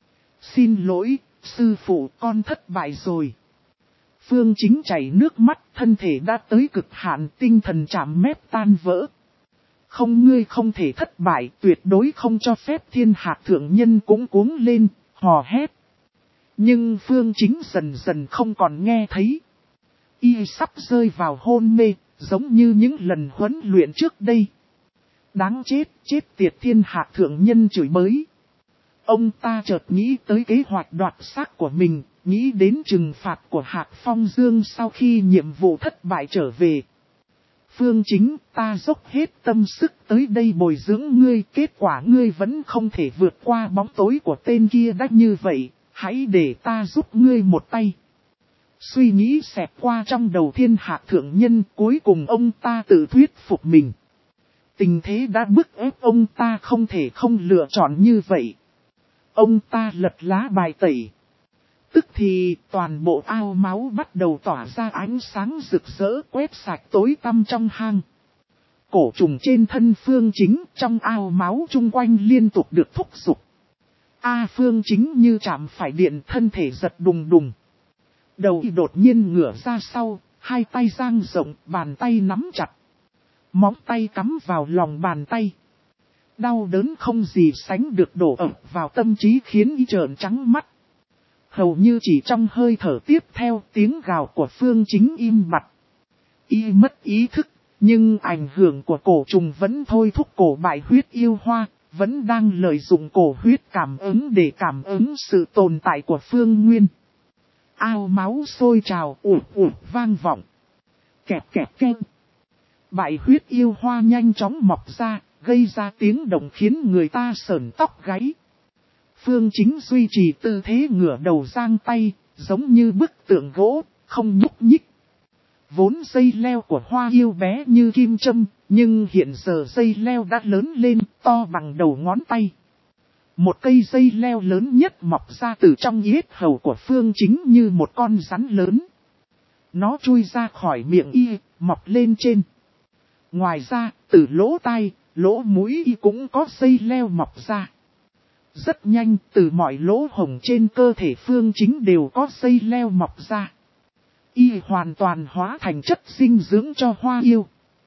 Xin lỗi, sư phụ, con thất bại rồi. Phương Chính chảy nước mắt, thân thể đã tới cực hạn, tinh thần chạm mép tan vỡ. Không, ngươi không thể thất bại, tuyệt đối không cho phép. Thiên hạ thượng nhân cũng cuống lên, hò hét. Nhưng Phương Chính dần dần không còn nghe thấy. Y sắp rơi vào hôn mê, giống như những lần huấn luyện trước đây. Đáng chết, chết tiệt! Thiên hạ thượng nhân chửi bới. Ông ta chợt nghĩ tới kế hoạch đoạt xác của mình, nghĩ đến trừng phạt của Hạc Phong Dương sau khi nhiệm vụ thất bại trở về. Phương Chính, ta dốc hết tâm sức tới đây bồi dưỡng ngươi, kết quả ngươi vẫn không thể vượt qua bóng tối của tên kia đắt như vậy, hãy để ta giúp ngươi một tay. Suy nghĩ xẹt qua trong đầu thiên hạ thượng nhân, cuối cùng ông ta tự thuyết phục mình. Tình thế đã bức ép ông ta không thể không lựa chọn như vậy. Ông ta lật lá bài tẩy. Tức thì toàn bộ ao máu bắt đầu tỏa ra ánh sáng rực rỡ, quét sạch tối tăm trong hang. Cổ trùng trên thân Phương Chính trong ao máu chung quanh liên tục được thúc giục. A Phương Chính như chạm phải điện, thân thể giật đùng đùng. Đầu y đột nhiên ngửa ra sau, hai tay dang rộng, bàn tay nắm chặt. Móng tay cắm vào lòng bàn tay. Đau đớn không gì sánh được đổ ập vào tâm trí khiến y trợn trắng mắt. Hầu như chỉ trong hơi thở tiếp theo tiếng gào của Phương Chính im bặt. Y mất ý thức, nhưng ảnh hưởng của cổ trùng vẫn thôi thúc cổ bại huyết yêu hoa, vẫn đang lợi dụng cổ huyết cảm ứng để cảm ứng sự tồn tại của Phương Nguyên. Ao máu sôi trào ụt ụt vang vọng. Kẹp kẹp keng. Bại huyết yêu hoa nhanh chóng mọc ra, gây ra tiếng động khiến người ta sởn tóc gáy. Phương Chính duy trì tư thế ngửa đầu giang tay, giống như bức tượng gỗ, không nhúc nhích. Vốn dây leo của hoa yêu bé như kim châm, nhưng hiện giờ dây leo đã lớn lên, to bằng đầu ngón tay. Một cây dây leo lớn nhất mọc ra từ trong yết hầu của Phương Chính như một con rắn lớn. Nó chui ra khỏi miệng y, mọc lên trên. Ngoài ra, từ lỗ tai, lỗ mũi y cũng có dây leo mọc ra. Rất nhanh, từ mọi lỗ hổng trên cơ thể Phương Chính đều có dây leo mọc ra. Y hoàn toàn hóa thành chất dinh dưỡng cho hoa yêu.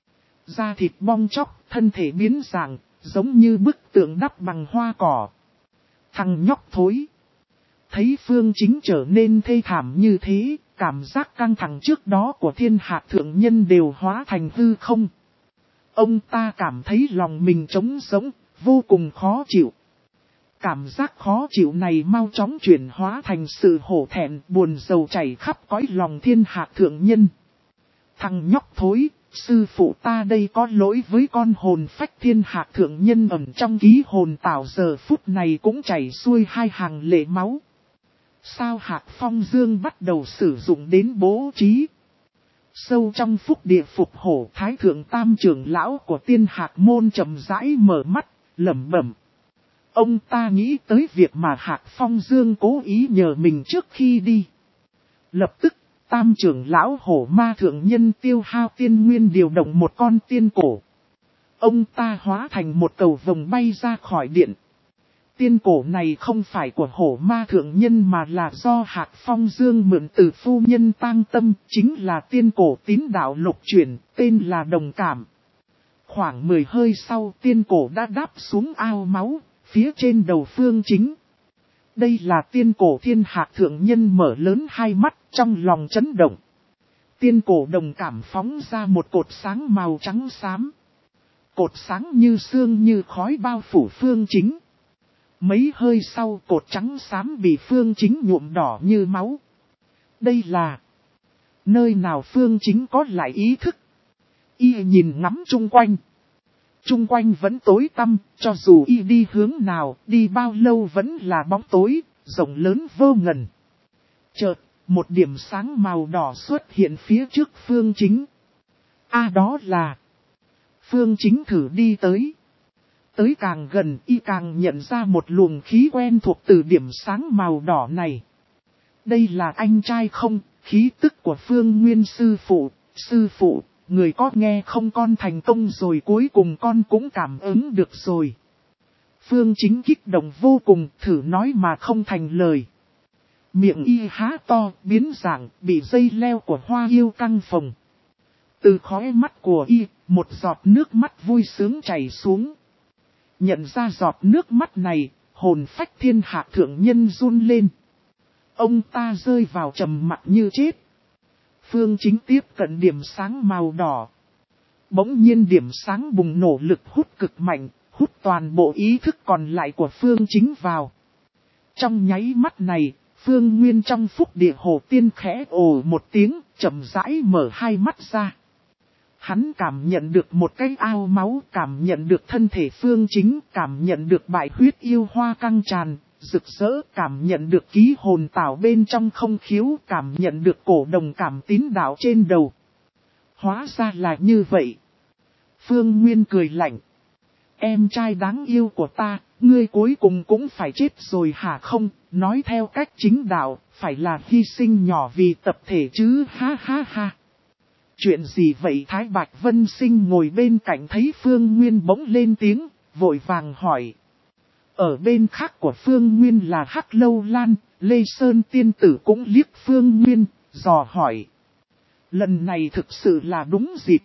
Da thịt bong chóc, thân thể biến dạng, giống như bức tượng đắp bằng hoa cỏ. Thằng nhóc thối. Thấy Phương Chính trở nên thê thảm như thế, cảm giác căng thẳng trước đó của thiên hạ thượng nhân đều hóa thành hư không. Ông ta cảm thấy lòng mình trống rỗng, vô cùng khó chịu. Cảm giác khó chịu này mau chóng chuyển hóa thành sự hổ thẹn buồn rầu chảy khắp cõi lòng thiên hạ thượng nhân. Thằng nhóc thối, sư phụ ta đây có lỗi với con hồn phách thiên hạ thượng nhân ẩn trong ký hồn tảo giờ phút này cũng chảy xuôi hai hàng lệ máu. Sao Hạc Phong Dương bắt đầu sử dụng đến bố trí. Sâu trong phúc địa phục hổ thái thượng tam trưởng lão của tiên Hạc môn chậm rãi mở mắt, lẩm bẩm. Ông ta nghĩ tới việc mà Hạc Phong Dương cố ý nhờ mình trước khi đi. Lập tức, tam trưởng lão hổ ma thượng nhân tiêu hao tiên nguyên điều động một con tiên cổ. Ông ta hóa thành một cầu vồng bay ra khỏi điện. Tiên cổ này không phải của hổ ma thượng nhân mà là do Hạc Phong Dương mượn từ phu nhân tang tâm, chính là tiên cổ tín đạo lục chuyển, tên là Đồng Cảm. Khoảng mười hơi sau tiên cổ đã đáp xuống ao máu, phía trên đầu Phương Chính. Đây là tiên cổ thiên Hạc thượng nhân mở lớn hai mắt trong lòng chấn động. Tiên cổ Đồng Cảm phóng ra một cột sáng màu trắng xám. Cột sáng như sương như khói bao phủ Phương Chính. Mấy hơi sau cột trắng xám bị Phương Chính nhuộm đỏ như máu. Đây là nơi nào Phương Chính có lại ý thức. Y nhìn ngắm chung quanh. Chung quanh vẫn tối tăm, cho dù y đi hướng nào, đi bao lâu vẫn là bóng tối, rộng lớn vô ngần. Chợt, một điểm sáng màu đỏ xuất hiện phía trước Phương Chính. À đó là Phương Chính thử đi tới. Tới càng gần y càng nhận ra một luồng khí quen thuộc từ điểm sáng màu đỏ này. Đây là anh trai không, khí tức của Phương Nguyên sư phụ, sư phụ, người có nghe không, con thành công rồi, cuối cùng con cũng cảm ứng được rồi. Phương Chính kích động vô cùng, thử nói mà không thành lời. Miệng y há to, biến dạng, bị dây leo của hoa yêu căng phồng. Từ khóe mắt của y, một giọt nước mắt vui sướng chảy xuống. Nhận ra giọt nước mắt này, hồn phách thiên hạ thượng nhân run lên. Ông ta rơi vào trầm mặc như chết. Phương Chính tiếp cận điểm sáng màu đỏ. Bỗng nhiên điểm sáng bùng nổ lực hút cực mạnh, hút toàn bộ ý thức còn lại của Phương Chính vào. Trong nháy mắt này, Phương Nguyên trong phúc địa hồ tiên khẽ ồ một tiếng, chậm rãi mở hai mắt ra. Hắn cảm nhận được một cái ao máu, cảm nhận được thân thể Phương Chính, cảm nhận được bại huyết yêu hoa căng tràn, rực rỡ, cảm nhận được ký hồn tảo bên trong không khiếu, cảm nhận được cổ đồng cảm tín đạo trên đầu. Hóa ra là như vậy. Phương Nguyên cười lạnh. Em trai đáng yêu của ta, ngươi cuối cùng cũng phải chết rồi hả không? Nói theo cách chính đạo, phải là hy sinh nhỏ vì tập thể chứ, ha ha ha. Chuyện gì vậy? Thái Bạch Vân Sinh ngồi bên cạnh thấy Phương Nguyên bỗng lên tiếng, vội vàng hỏi. Ở bên khác của Phương Nguyên là Hắc Lâu Lan, Lê Sơn tiên tử cũng liếc Phương Nguyên, dò hỏi. Lần này thực sự là đúng dịp.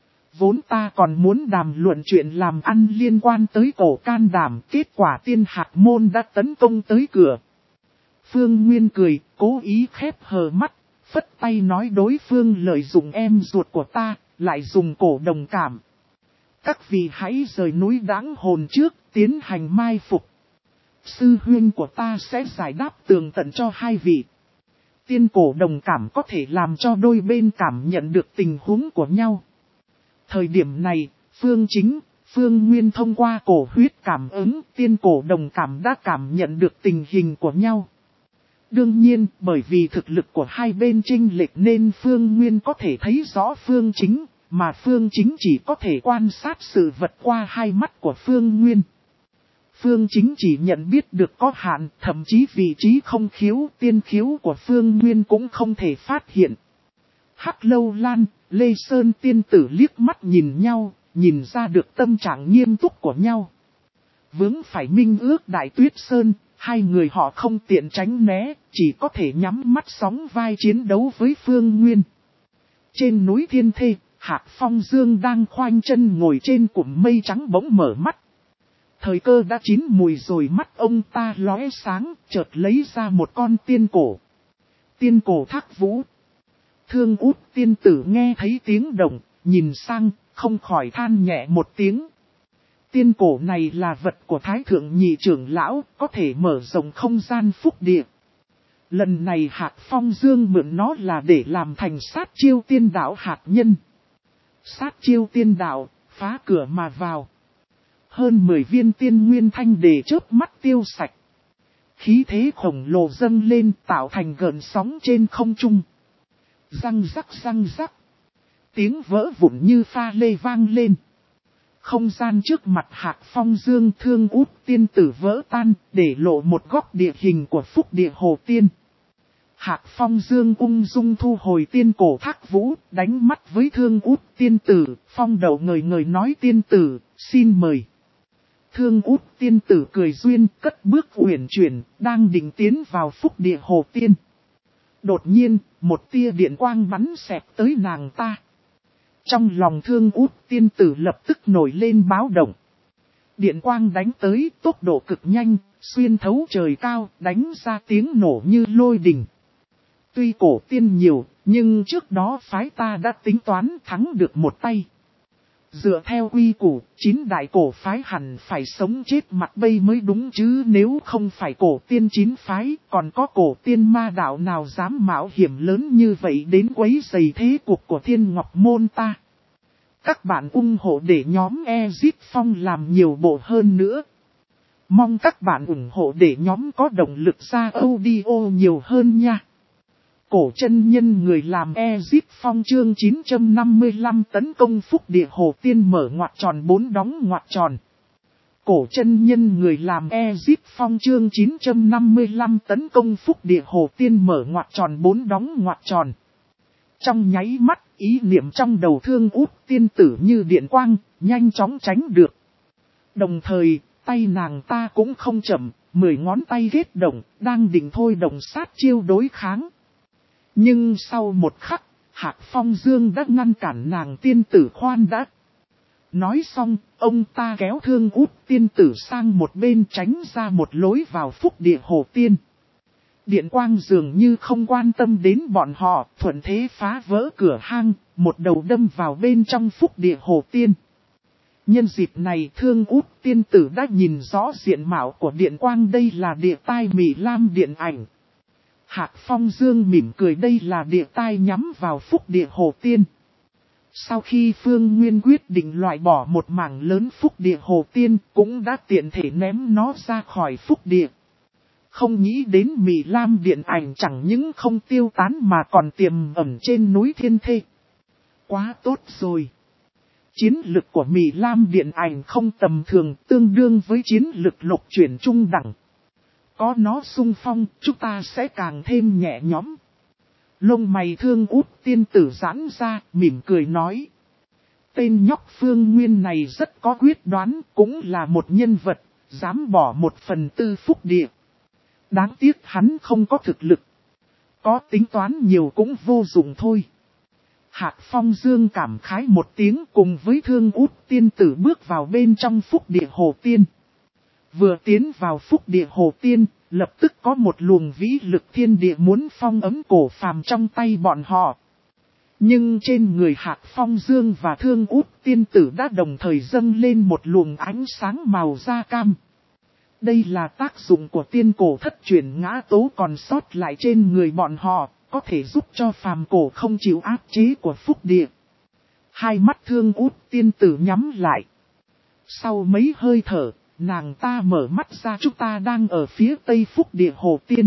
Vốn ta còn muốn đàm luận chuyện làm ăn liên quan tới cổ can đảm, kết quả tiên Hạc môn đã tấn công tới cửa. Phương Nguyên cười, cố ý khép hờ mắt, phất tay nói đối phương lợi dụng em ruột của ta, lại dùng cổ đồng cảm. Các vị hãy rời núi đáng hồn trước, tiến hành mai phục. Sư huynh của ta sẽ giải đáp tường tận cho hai vị. Tiên cổ đồng cảm có thể làm cho đôi bên cảm nhận được tình huống của nhau. Thời điểm này, Phương Chính, Phương Nguyên thông qua cổ huyết cảm ứng, tiên cổ đồng cảm đã cảm nhận được tình hình của nhau. Đương nhiên, bởi vì thực lực của hai bên chênh lệch nên Phương Nguyên có thể thấy rõ Phương Chính, mà Phương Chính chỉ có thể quan sát sự vật qua hai mắt của Phương Nguyên. Phương Chính chỉ nhận biết được có hạn, thậm chí vị trí không khiếu, tiên khiếu của Phương Nguyên cũng không thể phát hiện. Hắc Lâu Lan, Lê Sơn tiên tử liếc mắt nhìn nhau, nhìn ra được tâm trạng nghiêm túc của nhau. Vướng phải minh ước Đại Tuyết Sơn, hai người họ không tiện tránh né, chỉ có thể nhắm mắt sóng vai chiến đấu với Phương Nguyên. Trên núi Thiên Thê, Hạc Phong Dương đang khoanh chân ngồi trên cụm mây trắng bỗng mở mắt. Thời cơ đã chín mùi rồi, mắt ông ta lóe sáng, chợt lấy ra một con tiên cổ. Tiên cổ Thác Vũ. Thương Út tiên tử nghe thấy tiếng động, nhìn sang, không khỏi than nhẹ một tiếng. Tiên cổ này là vật của Thái Thượng Nhị Trưởng Lão, có thể mở rộng không gian phúc địa. Lần này Hạc Phong Dương mượn nó là để làm thành sát chiêu tiên đạo hạt nhân. Sát chiêu tiên đạo, phá cửa mà vào. Hơn mười viên tiên nguyên thanh để chớp mắt tiêu sạch. Khí thế khổng lồ dâng lên tạo thành gợn sóng trên không trung. Răng rắc răng rắc. Tiếng vỡ vụn như pha lê vang lên. Không gian trước mặt Hạc Phong Dương Thương Út tiên tử vỡ tan, để lộ một góc địa hình của phúc địa Hồ Tiên. Hạc Phong Dương ung dung thu hồi tiên cổ Thác Vũ, đánh mắt với Thương Út tiên tử, phong đầu ngời ngời nói tiên tử, xin mời. Thương Út tiên tử cười duyên, cất bước uyển chuyển, đang định tiến vào phúc địa Hồ Tiên. Đột nhiên, một tia điện quang bắn xẹt tới nàng ta. Trong lòng Thương Út tiên tử lập tức nổi lên báo động. Điện quang đánh tới tốc độ cực nhanh, xuyên thấu trời cao, đánh ra tiếng nổ như lôi đình. Tuy cổ tiên nhiều, nhưng trước đó phái ta đã tính toán thắng được một tay. Dựa theo quy củ, chín đại cổ phái hẳn phải sống chết mặt bay mới đúng chứ, nếu không phải cổ tiên chín phái, còn có cổ tiên ma đạo nào dám mạo hiểm lớn như vậy đến quấy rầy thế cuộc của Thiên Ngọc Môn ta. Các bạn ủng hộ để nhóm Exit Phong làm nhiều bộ hơn nữa. Mong các bạn ủng hộ để nhóm có động lực ra audio nhiều hơn nha. Cổ chân nhân người làm Exit Phong chương chín trăm năm mươi lăm tấn công phúc địa Hồ Tiên mở ngoặc tròn bốn đóng ngoặc tròn. Cổ chân nhân người làm Exit Phong chương chín trăm năm mươi lăm tấn công phúc địa Hồ Tiên mở ngoặc tròn bốn đóng ngoặc tròn. Trong nháy mắt, ý niệm trong đầu Thương Út tiên tử như điện quang, nhanh chóng tránh được. Đồng thời, tay nàng ta cũng không chậm, mười ngón tay ghét động, đang định thôi động sát chiêu đối kháng. Nhưng sau một khắc, Hạc Phong Dương đã ngăn cản nàng tiên tử khoan đã. Nói xong, ông ta kéo Thương Út tiên tử sang một bên tránh ra một lối vào phúc địa Hồ Tiên. Điện quang dường như không quan tâm đến bọn họ, thuận thế phá vỡ cửa hang, một đầu đâm vào bên trong phúc địa Hồ Tiên. Nhân dịp này Thương Út tiên tử đã nhìn rõ diện mạo của điện quang, đây là địa tai Mị Lam điện ảnh. Hạc Phong Dương mỉm cười, đây là địa tai nhắm vào phúc địa Hồ Tiên. Sau khi Phương Nguyên quyết định loại bỏ một mảng lớn phúc địa Hồ Tiên, cũng đã tiện thể ném nó ra khỏi phúc địa. Không nghĩ đến Mị Lam điện ảnh chẳng những không tiêu tán mà còn tiềm ẩn trên núi Thiên Thê. Quá tốt rồi. Chiến lực của Mị Lam điện ảnh không tầm thường, tương đương với chiến lực lục chuyển trung đẳng. Có nó xung phong, chúng ta sẽ càng thêm nhẹ nhõm. Lông mày Thương Út tiên tử giãn ra, mỉm cười nói. Tên nhóc Phương Nguyên này rất có quyết đoán, cũng là một nhân vật, dám bỏ một phần tư phúc địa. Đáng tiếc hắn không có thực lực. Có tính toán nhiều cũng vô dụng thôi. Hạc Phong Dương cảm khái một tiếng, cùng với Thương Út tiên tử bước vào bên trong phúc địa Hồ Tiên. Vừa tiến vào phúc địa Hồ Tiên, lập tức có một luồng vĩ lực thiên địa muốn phong ấm cổ phàm trong tay bọn họ. Nhưng trên người Hạc Phong Dương và Thương Út tiên tử đã đồng thời dâng lên một luồng ánh sáng màu da cam. Đây là tác dụng của tiên cổ thất chuyển ngã tố còn sót lại trên người bọn họ, có thể giúp cho phàm cổ không chịu áp chế của phúc địa. Hai mắt Thương Út tiên tử nhắm lại. Sau mấy hơi thở, nàng ta mở mắt ra, chúng ta đang ở phía tây phúc địa hồ tiên.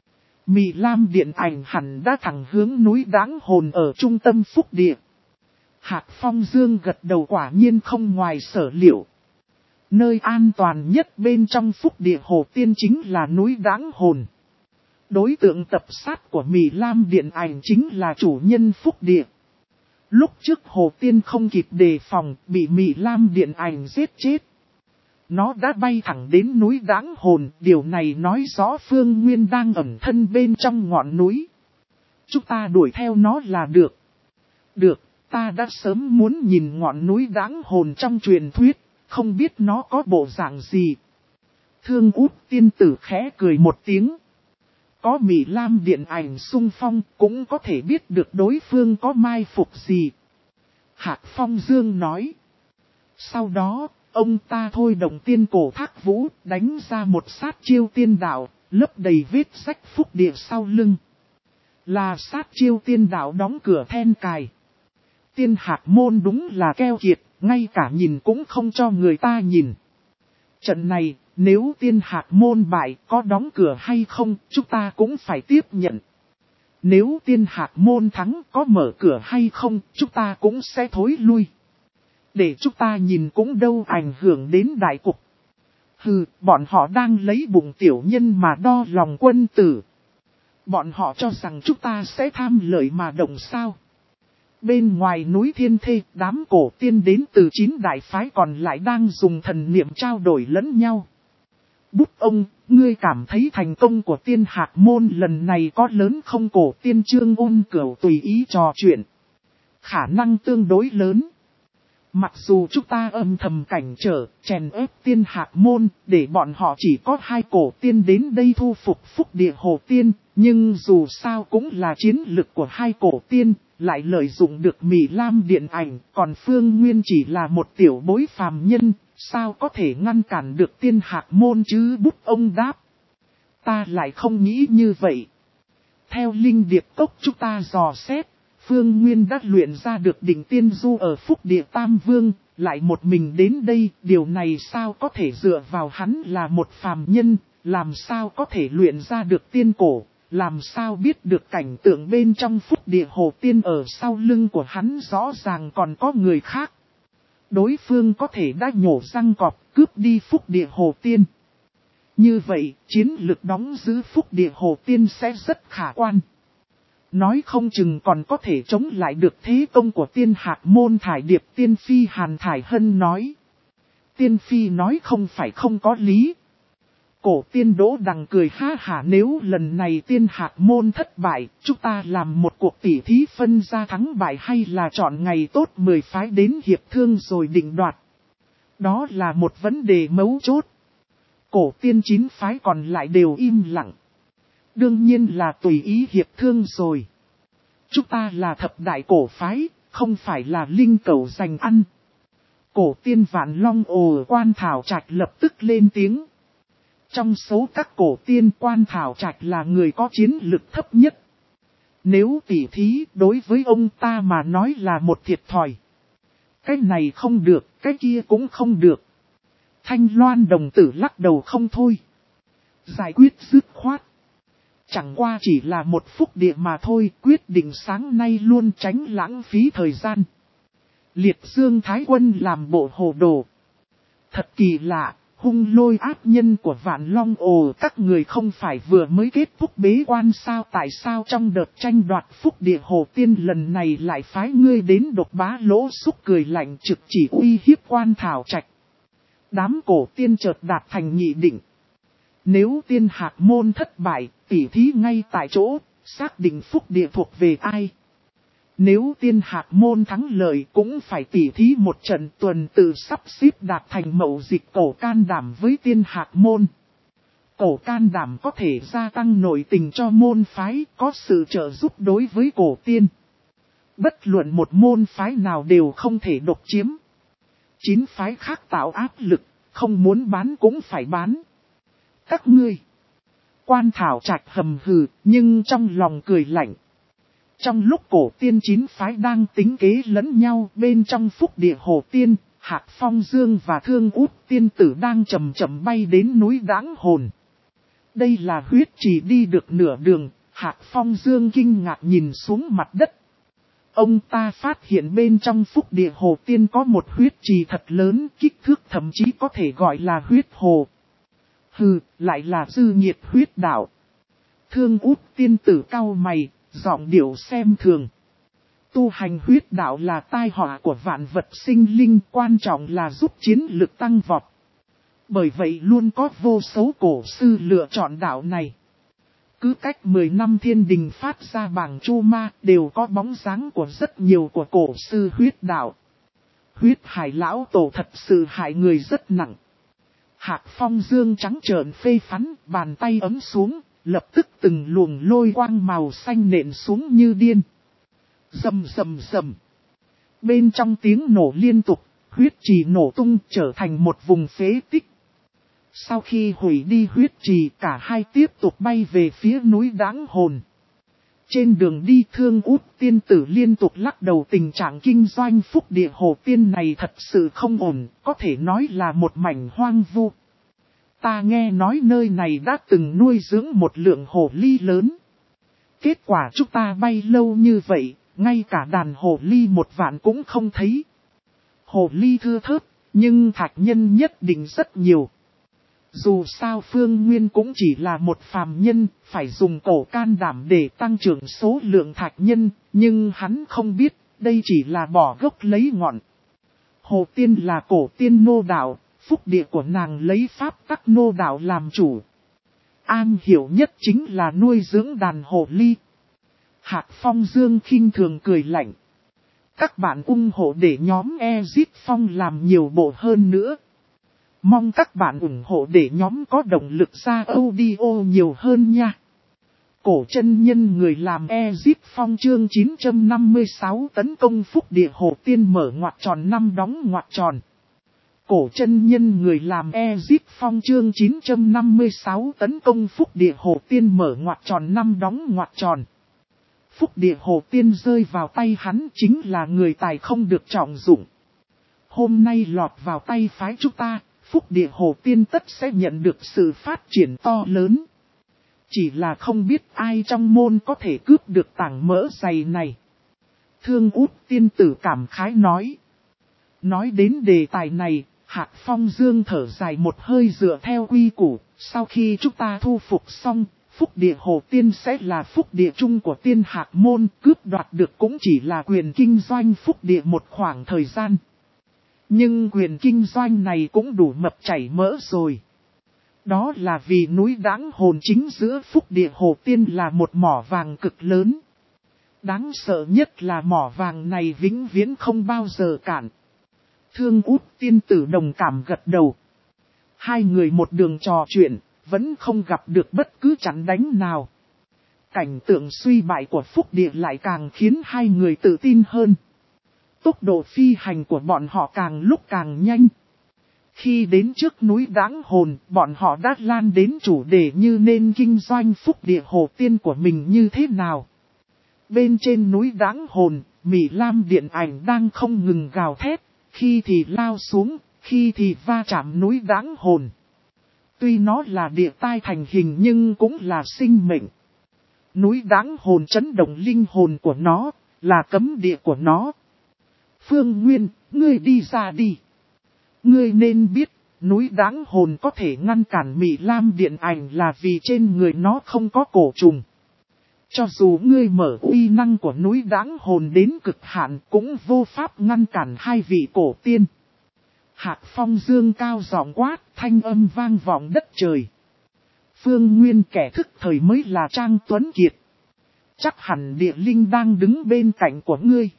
Mị Lam điện ảnh hẳn đã thẳng hướng núi Đáng Hồn ở trung tâm phúc địa. Hạc Phong Dương gật đầu, quả nhiên không ngoài sở liệu. Nơi an toàn nhất bên trong phúc địa hồ tiên chính là núi Đáng Hồn. Đối tượng tập sát của Mị Lam điện ảnh chính là chủ nhân phúc địa. Lúc trước hồ tiên không kịp đề phòng, bị Mị Lam điện ảnh giết chết. Nó đã bay thẳng đến núi Đáng Hồn, điều này nói rõ Phương Nguyên đang ẩn thân bên trong ngọn núi. Chúng ta đuổi theo nó là được. Được, ta đã sớm muốn nhìn ngọn núi Đáng Hồn trong truyền thuyết, không biết nó có bộ dạng gì. Thương Út tiên tử khẽ cười một tiếng. Có Mị Lam điện ảnh xung phong, cũng có thể biết được đối phương có mai phục gì. Hạc Phong Dương nói. Sau đó, ông ta thôi động tiên cổ thác vũ, đánh ra một sát chiêu tiên đạo, lấp đầy vết rách phúc địa sau lưng. Là sát chiêu tiên đạo đóng cửa then cài. Tiên Hạc môn đúng là keo kiệt, ngay cả nhìn cũng không cho người ta nhìn. Trận này, nếu Tiên Hạc môn bại, có đóng cửa hay không, chúng ta cũng phải tiếp nhận. Nếu Tiên Hạc môn thắng, có mở cửa hay không, chúng ta cũng sẽ thối lui. Để chúng ta nhìn cũng đâu ảnh hưởng đến đại cục. Hừ, bọn họ đang lấy bụng tiểu nhân mà đo lòng quân tử. Bọn họ cho rằng chúng ta sẽ tham lợi mà động sao. Bên ngoài núi Thiên Thê, đám cổ tiên đến từ chín đại phái còn lại đang dùng thần niệm trao đổi lẫn nhau. Bút ông, ngươi cảm thấy thành công của Tiên Hạc môn lần này có lớn không? Cổ tiên Trương Ôn Cửu tùy ý trò chuyện. Khả năng tương đối lớn. Mặc dù chúng ta âm thầm cảnh trở, chèn ép Tiên Hạc môn, để bọn họ chỉ có hai cổ tiên đến đây thu phục phúc địa hồ tiên, nhưng dù sao cũng là chiến lực của hai cổ tiên, lại lợi dụng được Mị Lam điện ảnh, còn Phương Nguyên chỉ là một tiểu bối phàm nhân, sao có thể ngăn cản được Tiên Hạc môn chứ? Bút ông đáp. Ta lại không nghĩ như vậy. Theo Linh Điệp Cốc chúng ta dò xét, Phương Nguyên đã luyện ra được đỉnh tiên du ở phúc địa Tam Vương, lại một mình đến đây, điều này sao có thể dựa vào hắn là một phàm nhân, làm sao có thể luyện ra được tiên cổ, làm sao biết được cảnh tượng bên trong phúc địa hồ tiên ở sau lưng của hắn rõ ràng còn có người khác. Đối phương có thể đã nhổ răng cọp cướp đi phúc địa hồ tiên. Như vậy, chiến lực đóng giữ phúc địa hồ tiên sẽ rất khả quan. Nói không chừng còn có thể chống lại được thế công của Tiên Hạc môn. Thải Điệp Tiên Phi Hàn Thải Hân nói. Tiên Phi nói không phải không có lý. Cổ tiên Đỗ Đằng cười ha hả, nếu lần này Tiên Hạc môn thất bại, chúng ta làm một cuộc tỉ thí phân ra thắng bại, hay là chọn ngày tốt mười phái đến hiệp thương rồi định đoạt. Đó là một vấn đề mấu chốt. Cổ tiên chín phái còn lại đều im lặng. Đương nhiên là tùy ý hiệp thương rồi. Chúng ta là thập đại cổ phái, không phải là linh cẩu giành ăn. Cổ tiên Vạn Long ồ Quan Thảo Trạch lập tức lên tiếng. Trong số các cổ tiên, Quan Thảo Trạch là người có chiến lực thấp nhất. Nếu tỉ thí đối với ông ta mà nói là một thiệt thòi. Cái này không được, cái kia cũng không được. Thanh Loan đồng tử lắc đầu không thôi. Giải quyết dứt khoát. Chẳng qua chỉ là một phúc địa mà thôi, quyết định sáng nay luôn tránh lãng phí thời gian. Liệt Dương Thái Quân làm bộ hồ đồ. Thật kỳ lạ, hung lôi ác nhân của Vạn Long ồ các người không phải vừa mới kết thúc bế quan sao? Tại sao trong đợt tranh đoạt phúc địa hồ tiên lần này lại phái ngươi đến độc bá lỗ xúc? Cười lạnh trực chỉ uy hiếp Quan Thảo Trạch. Đám cổ tiên chợt đạt thành nghị định. Nếu Tiên Hạc môn thất bại, tỉ thí ngay tại chỗ, xác định phúc địa thuộc về ai. Nếu Tiên Hạc môn thắng lợi cũng phải tỉ thí một trận, tuần tự sắp xếp đạt thành mậu dịch cổ can đảm với Tiên Hạc môn. Cổ can đảm có thể gia tăng nội tình cho môn phái, có sự trợ giúp đối với cổ tiên. Bất luận một môn phái nào đều không thể độc chiếm. Chín phái khác tạo áp lực, không muốn bán cũng phải bán. Các ngươi. Quan Thảo Trạch hầm hừ, nhưng trong lòng cười lạnh. Trong lúc cổ tiên chín phái đang tính kế lẫn nhau, bên trong Phúc Địa Hồ Tiên, Hạc Phong Dương và Thương Út Tiên Tử đang chậm chậm bay đến núi Đãng Hồn. Đây là huyết trì đi được nửa đường, Hạc Phong Dương kinh ngạc nhìn xuống mặt đất. Ông ta phát hiện bên trong Phúc Địa Hồ Tiên có một huyết trì thật lớn, kích thước thậm chí có thể gọi là huyết hồ. Hừ, lại là dư nhiệt huyết đạo. Thương Út Tiên Tử cau mày, giọng điệu xem thường. Tu hành huyết đạo là tai họa của vạn vật sinh linh, quan trọng là giúp chiến lực tăng vọt. Bởi vậy luôn có vô số cổ sư lựa chọn đạo này. Cứ cách mười năm thiên đình phát ra bảng chu ma đều có bóng dáng của rất nhiều của cổ sư huyết đạo. Huyết hải lão tổ thật sự hại người rất nặng. Hạc Phong Dương trắng trợn phê phán, bàn tay ấm xuống, lập tức từng luồng lôi quang màu xanh nện xuống như điên. Rầm rầm rầm. Bên trong tiếng nổ liên tục, huyết trì nổ tung trở thành một vùng phế tích. Sau khi hủy đi huyết trì, cả hai tiếp tục bay về phía núi Đãng Hồn. Trên đường đi Thương Út Tiên Tử liên tục lắc đầu, tình trạng kinh doanh Phúc Địa Hồ Tiên này thật sự không ổn, có thể nói là một mảnh hoang vu. Ta nghe nói nơi này đã từng nuôi dưỡng một lượng hồ ly lớn. Kết quả chúng ta bay lâu như vậy, ngay cả đàn hồ ly một vạn cũng không thấy. Hồ ly thưa thớt, nhưng thạch nhân nhất định rất nhiều. Dù sao Phương Nguyên cũng chỉ là một phàm nhân, phải dùng cổ can đảm để tăng trưởng số lượng thạch nhân, nhưng hắn không biết, đây chỉ là bỏ gốc lấy ngọn. Hồ Tiên là cổ tiên nô đạo, Phúc Địa của nàng lấy pháp tắc nô đạo làm chủ. An hiểu nhất chính là nuôi dưỡng đàn hồ ly. Hạc Phong Dương khinh thường cười lạnh. Các bạn ủng hộ để nhóm Exit Phong làm nhiều bộ hơn nữa. Mong các bạn ủng hộ để nhóm có động lực ra audio nhiều hơn nha. Cổ chân nhân người làm Exit Phong chương chín trăm năm mươi sáu tấn công Phúc Địa Hồ Tiên mở ngoặc tròn năm đóng ngoặc tròn. Cổ chân nhân người làm Exit Phong chương chín trăm năm mươi sáu tấn công Phúc Địa Hồ Tiên mở ngoặc tròn năm đóng ngoặc tròn. Phúc Địa Hồ Tiên rơi vào tay hắn chính là người tài không được trọng dụng. Hôm nay lọt vào tay phái chúng ta, Phúc Địa Hồ Tiên tất sẽ nhận được sự phát triển to lớn. Chỉ là không biết ai trong môn có thể cướp được tảng mỡ dày này. Thương Út Tiên Tử cảm khái nói. Nói đến đề tài này, Hạc Phong Dương thở dài một hơi dựa theo quy củ. Sau khi chúng ta thu phục xong, Phúc Địa Hồ Tiên sẽ là Phúc Địa chung của Tiên Hạc môn. Cướp đoạt được cũng chỉ là quyền kinh doanh Phúc Địa một khoảng thời gian. Nhưng quyền kinh doanh này cũng đủ mập chảy mỡ rồi. Đó là vì núi Đãng Hồn chính giữa Phúc Địa Hồ Tiên là một mỏ vàng cực lớn. Đáng sợ nhất là mỏ vàng này vĩnh viễn không bao giờ cạn. Thương Út Tiên Tử đồng cảm gật đầu. Hai người một đường trò chuyện, vẫn không gặp được bất cứ chặn đánh nào. Cảnh tượng suy bại của Phúc Địa lại càng khiến hai người tự tin hơn. Tốc độ phi hành của bọn họ càng lúc càng nhanh. Khi đến trước núi Đãng Hồn, bọn họ đã lan đến chủ đề như nên kinh doanh Phúc Địa Hồ Tiên của mình như thế nào. Bên trên núi Đãng Hồn, Mị Lam điện ảnh đang không ngừng gào thét, khi thì lao xuống, khi thì va chạm núi Đãng Hồn. Tuy nó là địa tai thành hình nhưng cũng là sinh mệnh. Núi Đãng Hồn chấn động linh hồn của nó, là cấm địa của nó. Phương Nguyên, ngươi đi ra đi. Ngươi nên biết, núi Đãng Hồn có thể ngăn cản Mị Lam điện ảnh là vì trên người nó không có cổ trùng. Cho dù ngươi mở uy năng của núi Đãng Hồn đến cực hạn cũng vô pháp ngăn cản hai vị cổ tiên. Hạc Phong Dương cao giọng quát, thanh âm vang vọng đất trời. Phương Nguyên kẻ thức thời mới là Trang Tuấn Kiệt. Chắc hẳn địa linh đang đứng bên cạnh của ngươi.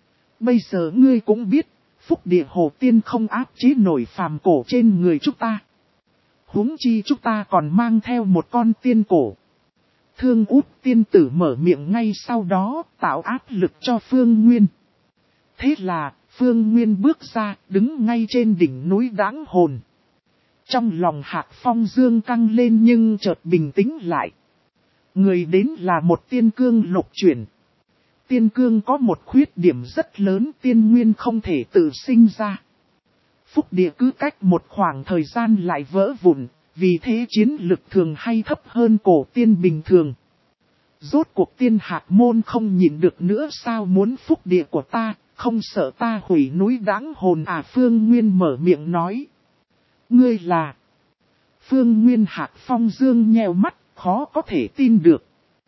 Bây giờ ngươi cũng biết, Phúc Địa Hồ Tiên không áp chế nổi phàm cổ trên người chúng ta. huống chi chúng ta còn mang theo một con tiên cổ. Thương Út tiên tử mở miệng ngay sau đó, tạo áp lực cho Phương Nguyên. Thế là, Phương Nguyên bước ra, đứng ngay trên đỉnh núi Đáng Hồn. Trong lòng Hạc Phong Dương căng lên nhưng chợt bình tĩnh lại. Người đến là một tiên cương lục chuyển. Tiên cương có một khuyết điểm rất lớn, tiên nguyên không thể tự sinh ra. Phúc địa cứ cách một khoảng thời gian lại vỡ vụn, vì thế chiến lực thường hay thấp hơn cổ tiên bình thường. Rốt cuộc tiên Hạc môn không nhịn được nữa sao, muốn phúc địa của ta, không sợ ta hủy núi Đáng Hồn à? Phương Nguyên mở miệng nói. Ngươi là... Phương Nguyên Hạc Phong Dương nheo mắt, khó có thể tin được.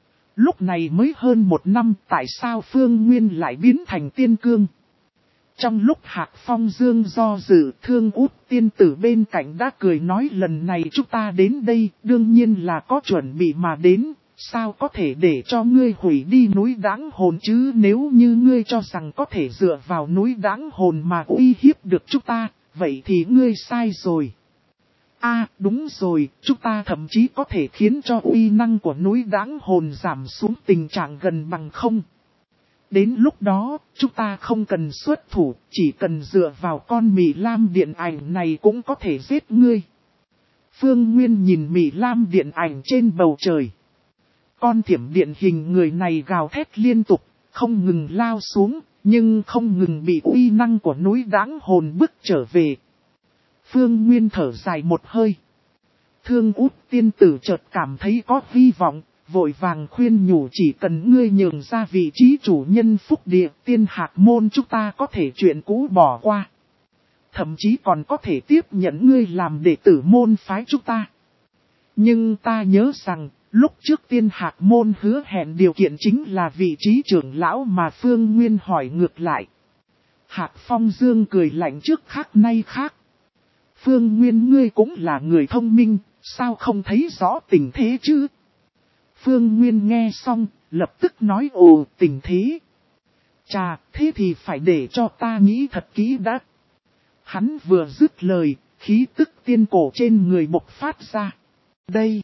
Lúc này mới hơn một năm, tại sao Phương Nguyên lại biến thành tiên cương? Trong lúc Hạc Phong Dương do dự, Thương Út tiên tử bên cạnh đã cười nói, lần này chúng ta đến đây, đương nhiên là có chuẩn bị mà đến, sao có thể để cho ngươi hủy đi núi Đáng Hồn chứ? Nếu như ngươi cho rằng có thể dựa vào núi Đáng Hồn mà uy hiếp được chúng ta, vậy thì ngươi sai rồi. À, đúng rồi, chúng ta thậm chí có thể khiến cho uy năng của núi Đáng Hồn giảm xuống tình trạng gần bằng không. Đến lúc đó, chúng ta không cần xuất thủ, chỉ cần dựa vào con Mị Lam điện ảnh này cũng có thể giết ngươi. Phương Nguyên nhìn Mị Lam điện ảnh trên bầu trời. Con thiểm điện hình người này gào thét liên tục, không ngừng lao xuống, nhưng không ngừng bị uy năng của núi Đáng Hồn bức trở về. Phương Nguyên thở dài một hơi. Thương Út tiên tử chợt cảm thấy có hy vọng, vội vàng khuyên nhủ, chỉ cần ngươi nhường ra vị trí chủ nhân phúc địa, tiên Hạc môn chúng ta có thể chuyện cũ bỏ qua. Thậm chí còn có thể tiếp nhận ngươi làm đệ tử môn phái chúng ta. Nhưng ta nhớ rằng, lúc trước tiên Hạc môn hứa hẹn điều kiện chính là vị trí trưởng lão mà Phương Nguyên hỏi ngược lại. Hạc Phong Dương cười lạnh trước khác nay khác. Phương Nguyên ngươi cũng là người thông minh, sao không thấy rõ tình thế chứ? Phương Nguyên nghe xong, lập tức nói ồ tình thế. Chà, thế thì phải để cho ta nghĩ thật kỹ đã. Hắn vừa dứt lời, khí tức tiên cổ trên người bộc phát ra. Đây,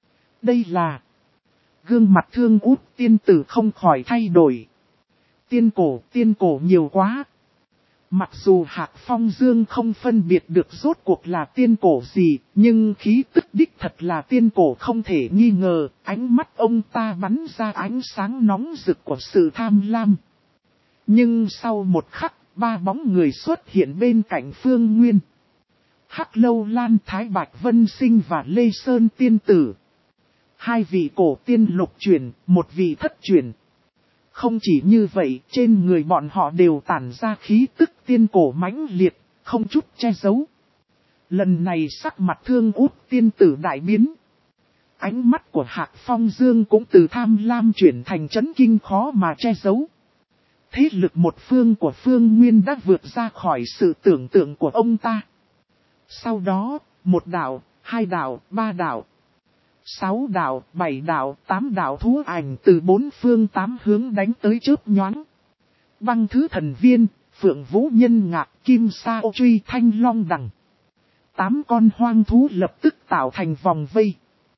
đây là... Gương mặt Thương Út tiên tử không khỏi thay đổi. Tiên cổ, tiên cổ nhiều quá. Mặc dù Hạc Phong Dương không phân biệt được rốt cuộc là tiên cổ gì, nhưng khí tức đích thật là tiên cổ không thể nghi ngờ, ánh mắt ông ta bắn ra ánh sáng nóng rực của sự tham lam. Nhưng sau một khắc, ba bóng người xuất hiện bên cạnh Phương Nguyên. Hắc Lâu Lan, Thái Bạch Vân Sinh và Lê Sơn tiên tử. Hai vị cổ tiên lục chuyển, một vị thất chuyển. Không chỉ như vậy, trên người bọn họ đều tản ra khí tức tiên cổ mãnh liệt, không chút che giấu. Lần này sắc mặt Thương Út tiên tử đại biến. Ánh mắt của Hạc Phong Dương cũng từ tham lam chuyển thành chấn kinh khó mà che giấu. Thế lực một phương của Phương Nguyên đã vượt ra khỏi sự tưởng tượng của ông ta. Sau đó, một đạo, hai đạo, ba đạo. Sáu đạo, bảy đạo, tám đạo thú ảnh từ bốn phương tám hướng đánh tới chớp nhoáng. Băng Thứ Thần Viên, Phượng Vũ Nhân Ngạc, Kim Sa Ô Truy, Thanh Long Đằng. Tám con hoang thú lập tức tạo thành vòng vây.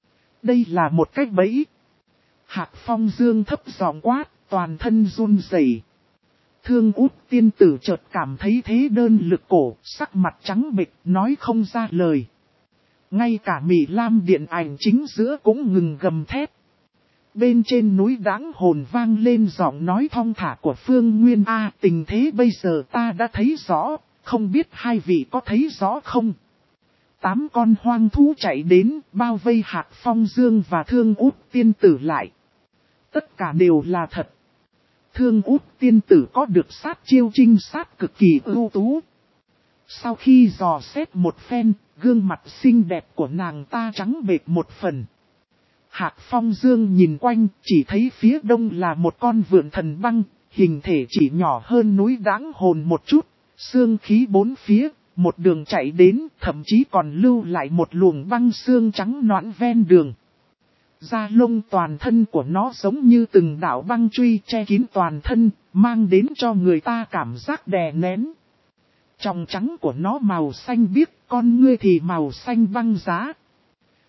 Đây là một cách bẫy. Hạc Phong Dương thấp giọng quát, toàn thân run rẩy. Thương Út tiên tử chợt cảm thấy thế đơn lực cổ, sắc mặt trắng bệch, nói không ra lời. Ngay cả Mị Lam điện ảnh chính giữa cũng ngừng gầm thét. Bên trên núi Đáng Hồn vang lên giọng nói thong thả của Phương Nguyên. A, tình thế bây giờ ta đã thấy rõ, không biết hai vị có thấy rõ không? Tám con hoang thú chạy đến, bao vây Hạc Phong Dương và Thương Út tiên tử lại. Tất cả đều là thật. Thương Út tiên tử có được sát chiêu trinh sát cực kỳ ưu tú. Sau khi dò xét một phen, gương mặt xinh đẹp của nàng ta trắng bệch một phần. Hạc Phong Dương nhìn quanh, chỉ thấy phía đông là một con vượn thần băng, hình thể chỉ nhỏ hơn núi Đáng Hồn một chút, xương khí bốn phía, một đường chạy đến, thậm chí còn lưu lại một luồng băng xương trắng nõn ven đường. Da lông toàn thân của nó giống như từng đạo băng truy che kín toàn thân, mang đến cho người ta cảm giác đè nén. Tròng trắng của nó màu xanh biếc, con ngươi thì màu xanh băng giá,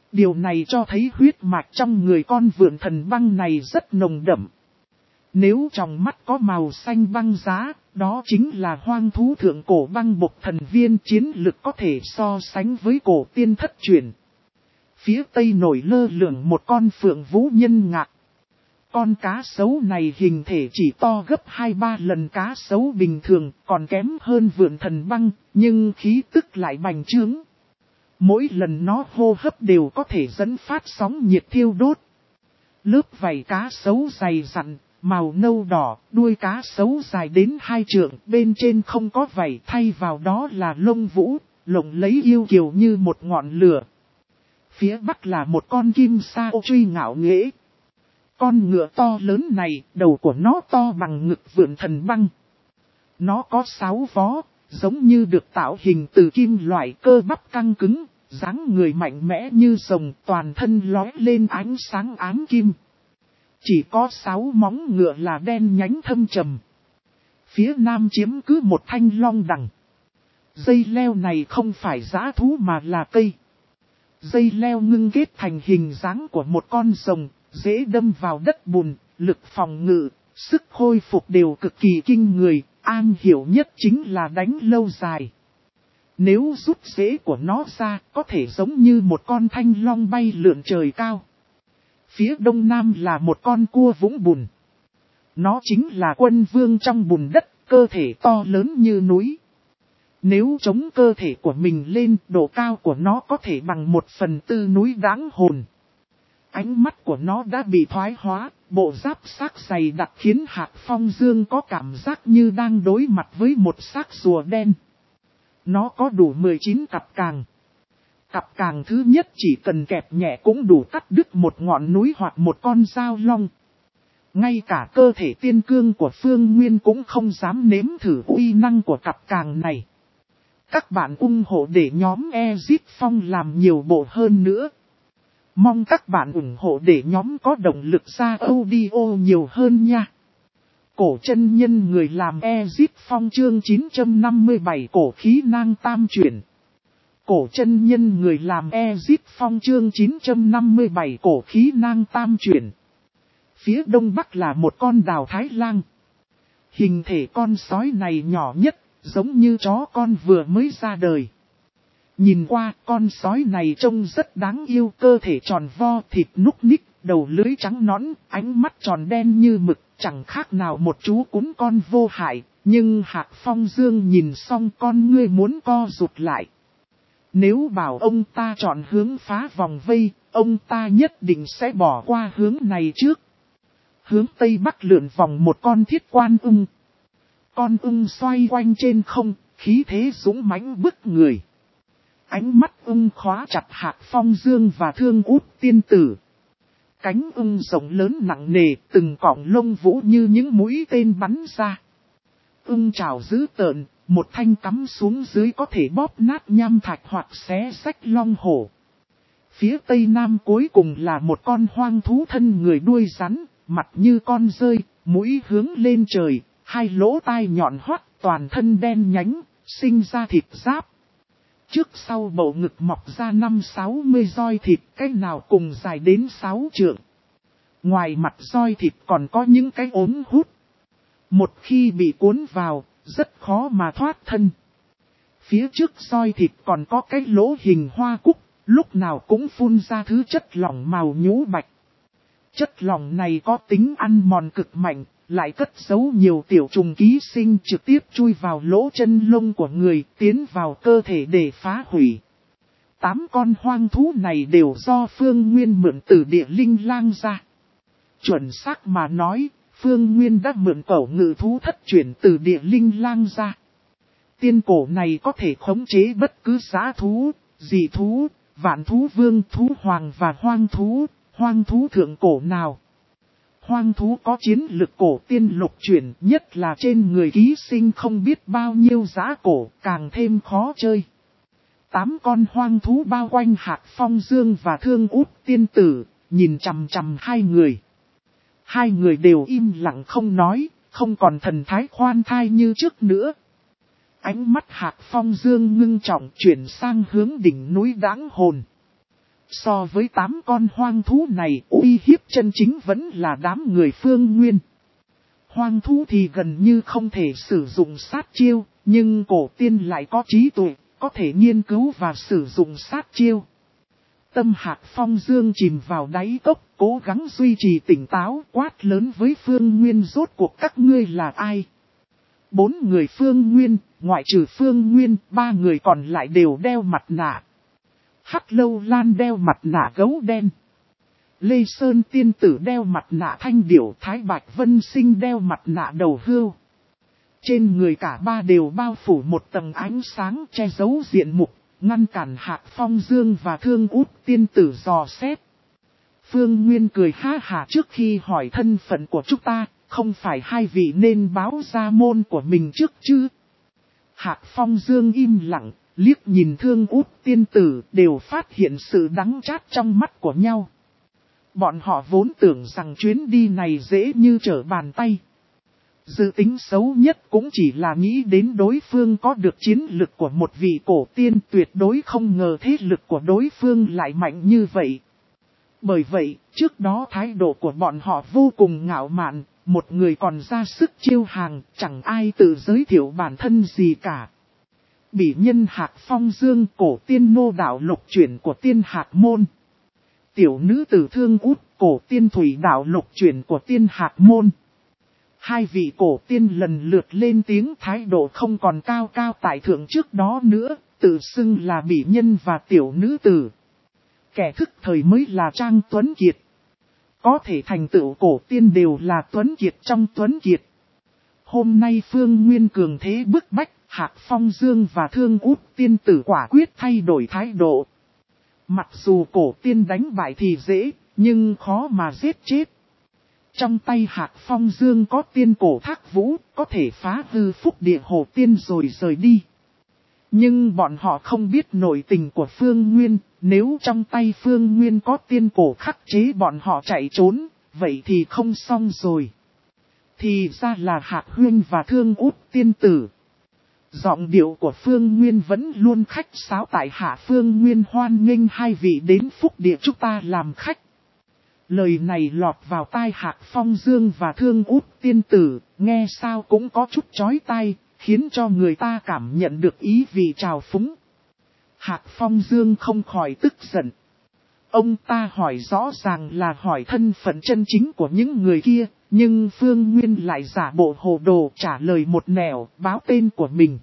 Điều này cho thấy huyết mạch trong người con vượn thần băng này rất nồng đậm. Nếu trong mắt có màu xanh băng giá, đó chính là hoang thú thượng cổ băng bộc thần viên, chiến lực có thể so sánh với cổ tiên thất truyền. Phía tây nổi lơ lửng một con phượng vũ nhân ngạc. Con cá sấu này hình thể chỉ to gấp hai ba lần cá sấu bình thường, còn kém hơn vượn thần băng, nhưng khí tức lại bành trướng. Mỗi lần nó hô hấp đều có thể dẫn phát sóng nhiệt thiêu đốt. Lớp vảy cá sấu dày dặn, màu nâu đỏ, đuôi cá sấu dài đến hai trượng, bên trên không có vảy, thay vào đó là lông vũ, lộng lấy yêu kiều như một ngọn lửa. Phía bắc là một con kim sa ô truy ngạo nghễ. Con ngựa to lớn này, đầu của nó to bằng ngực vượn thần băng. Nó có sáu vó, giống như được tạo hình từ kim loại, cơ bắp căng cứng, dáng người mạnh mẽ như rồng, toàn thân lóe lên ánh sáng ám kim. Chỉ có sáu móng ngựa là đen nhánh thâm trầm. Phía nam chiếm cứ một thanh long đằng. Dây leo này không phải dã thú mà là cây. Dây leo ngưng kết thành hình dáng của một con rồng, dễ đâm vào đất bùn, lực phòng ngự, sức khôi phục đều cực kỳ kinh người, am hiểu nhất chính là đánh lâu dài. Nếu rút rễ của nó ra, có thể giống như một con thanh long bay lượn trời cao. Phía đông nam là một con cua vũng bùn. Nó chính là quân vương trong bùn đất, cơ thể to lớn như núi. Nếu chống cơ thể của mình lên, độ cao của nó có thể bằng một phần tư núi Đáng Hồn. Ánh mắt của nó đã bị thoái hóa, bộ giáp xác dày đặc khiến Hạc Phong Dương có cảm giác như đang đối mặt với một xác rùa đen. Nó có đủ mười chín cặp càng. Cặp càng thứ nhất chỉ cần kẹp nhẹ cũng đủ cắt đứt một ngọn núi hoặc một con dao long. Ngay cả cơ thể tiên cương của Phương Nguyên cũng không dám nếm thử uy năng của cặp càng này. Các bạn ủng hộ để nhóm Exit Phong làm nhiều bộ hơn nữa. Mong các bạn ủng hộ để nhóm có động lực ra audio nhiều hơn nha. Cổ chân nhân người làm Exit Phong chương chín trăm năm mươi bảy cổ khí nang tam chuyển. Cổ chân nhân người làm Exit Phong chương chín trăm năm mươi bảy cổ khí nang tam chuyển. Phía đông bắc là một con đào thái lang. Hình thể con sói này nhỏ nhất, giống như chó con vừa mới ra đời. Nhìn qua, con sói này trông rất đáng yêu, cơ thể tròn vo, thịt núc ních, đầu lưỡi trắng nõn, ánh mắt tròn đen như mực, chẳng khác nào một chú cún con vô hại. Nhưng Hạc Phong Dương nhìn xong con ngươi muốn co rụt lại. Nếu bảo ông ta chọn hướng phá vòng vây, ông ta nhất định sẽ bỏ qua hướng này trước. Hướng tây bắc lượn vòng một con thiết quan ưng. Con ưng xoay quanh trên không, khí thế dũng mãnh bức người. Ánh mắt ưng khóa chặt Hạc Phong Dương và Thương Út tiên tử. Cánh ưng rộng lớn nặng nề, từng cọng lông vũ như những mũi tên bắn ra. Ưng trảo dữ tợn, một thanh cắm xuống dưới có thể bóp nát nham thạch hoặc xé xách long hổ. Phía tây nam cuối cùng là một con hoang thú thân người đuôi rắn, mặt như con rơi, mũi hướng lên trời, hai lỗ tai nhọn hoắt, toàn thân đen nhánh, sinh ra thịt giáp. Trước sau bầu ngực mọc ra năm sáu mươi roi thịt, cái nào cùng dài đến sáu trượng. Ngoài mặt roi thịt còn có những cái ốm hút. Một khi bị cuốn vào, rất khó mà thoát thân. Phía trước roi thịt còn có cái lỗ hình hoa cúc, lúc nào cũng phun ra thứ chất lỏng màu nhũ bạch. Chất lỏng này có tính ăn mòn cực mạnh, lại cất giấu nhiều tiểu trùng ký sinh trực tiếp chui vào lỗ chân lông của người, tiến vào cơ thể để phá hủy. Tám con hoang thú này đều do Phương Nguyên mượn từ địa linh lang ra. Chuẩn xác mà nói, Phương Nguyên đã mượn cẩu ngự thú thất chuyển từ địa linh lang ra. Tiên cổ này có thể khống chế bất cứ dã thú, dị thú, vạn thú vương, thú hoàng và hoang thú, hoang thú thượng cổ nào. Hoang thú có chiến lực cổ tiên lục chuyển, nhất là trên người ký sinh không biết bao nhiêu dã cổ, càng thêm khó chơi. Tám con hoang thú bao quanh Hạc Phong Dương và Thương Út tiên tử, nhìn chằm chằm hai người. Hai người đều im lặng không nói, không còn thần thái khoan thai như trước nữa. Ánh mắt Hạc Phong Dương ngưng trọng chuyển sang hướng đỉnh núi Đáng Hồn. So với tám con hoang thú này, uy hiếp chân chính vẫn là đám người Phương Nguyên. Hoang thú thì gần như không thể sử dụng sát chiêu, nhưng cổ tiên lại có trí tuệ, có thể nghiên cứu và sử dụng sát chiêu. Tâm Hạc Phong Dương chìm vào đáy cốc, cố gắng duy trì tỉnh táo, quát lớn với Phương Nguyên: rốt cuộc các ngươi là ai? Bốn người Phương Nguyên, ngoại trừ Phương Nguyên, ba người còn lại đều đeo mặt nạ. Hắc Lâu Lan đeo mặt nạ gấu đen. Lê Sơn tiên tử đeo mặt nạ thanh điểu, Thái Bạch Vân Sinh đeo mặt nạ đầu hươu. Trên người cả ba đều bao phủ một tầng ánh sáng che giấu diện mục, ngăn cản Hạc Phong Dương và Thương Út tiên tử dò xét. Phương Nguyên cười ha hả: trước khi hỏi thân phận của chúng ta, không phải hai vị nên báo ra môn của mình trước chứ? Hạc Phong Dương im lặng, liếc nhìn Thương Út tiên tử, đều phát hiện sự đắng chát trong mắt của nhau. Bọn họ vốn tưởng rằng chuyến đi này dễ như trở bàn tay. Dự tính xấu nhất cũng chỉ là nghĩ đến đối phương có được chiến lực của một vị cổ tiên, tuyệt đối không ngờ thế lực của đối phương lại mạnh như vậy. Bởi vậy, trước đó thái độ của bọn họ vô cùng ngạo mạn, một người còn ra sức chiêu hàng, chẳng ai tự giới thiệu bản thân gì cả. Bỉ nhân Hạc Phong Dương, cổ tiên nô đạo lục chuyển của tiên Hạc Môn. Tiểu nữ tử Thương Út, cổ tiên thủy đạo lục chuyển của tiên Hạc Môn. Hai vị cổ tiên lần lượt lên tiếng, thái độ không còn cao cao tại thượng trước đó nữa, tự xưng là bỉ nhân và tiểu nữ tử. Kẻ thức thời mới là Trang Tuấn Kiệt. Có thể thành tựu cổ tiên đều là Tuấn Kiệt trong Tuấn Kiệt. Hôm nay Phương Nguyên cường thế bức bách, Hạc Phong Dương và Thương Út tiên tử quả quyết thay đổi thái độ. Mặc dù cổ tiên đánh bại thì dễ, nhưng khó mà giết chết. Trong tay Hạc Phong Dương có tiên cổ thác vũ, có thể phá hư phúc địa hồ tiên rồi rời đi. Nhưng bọn họ không biết nội tình của Phương Nguyên, nếu trong tay Phương Nguyên có tiên cổ khắc chế bọn họ chạy trốn, vậy thì không xong rồi. Thì ra là Hạc Huyên và Thương Út tiên tử. Giọng điệu của Phương Nguyên vẫn luôn khách sáo: tại hạ Phương Nguyên hoan nghênh hai vị đến phúc địa chúng ta làm khách. Lời này lọt vào tai Hạc Phong Dương và Thương Út tiên tử, nghe sao cũng có chút chói tai, khiến cho người ta cảm nhận được ý vị trào phúng. Hạc Phong Dương không khỏi tức giận. Ông ta hỏi rõ ràng là hỏi thân phận chân chính của những người kia, nhưng Phương Nguyên lại giả bộ hồ đồ trả lời một nẻo, báo tên của mình.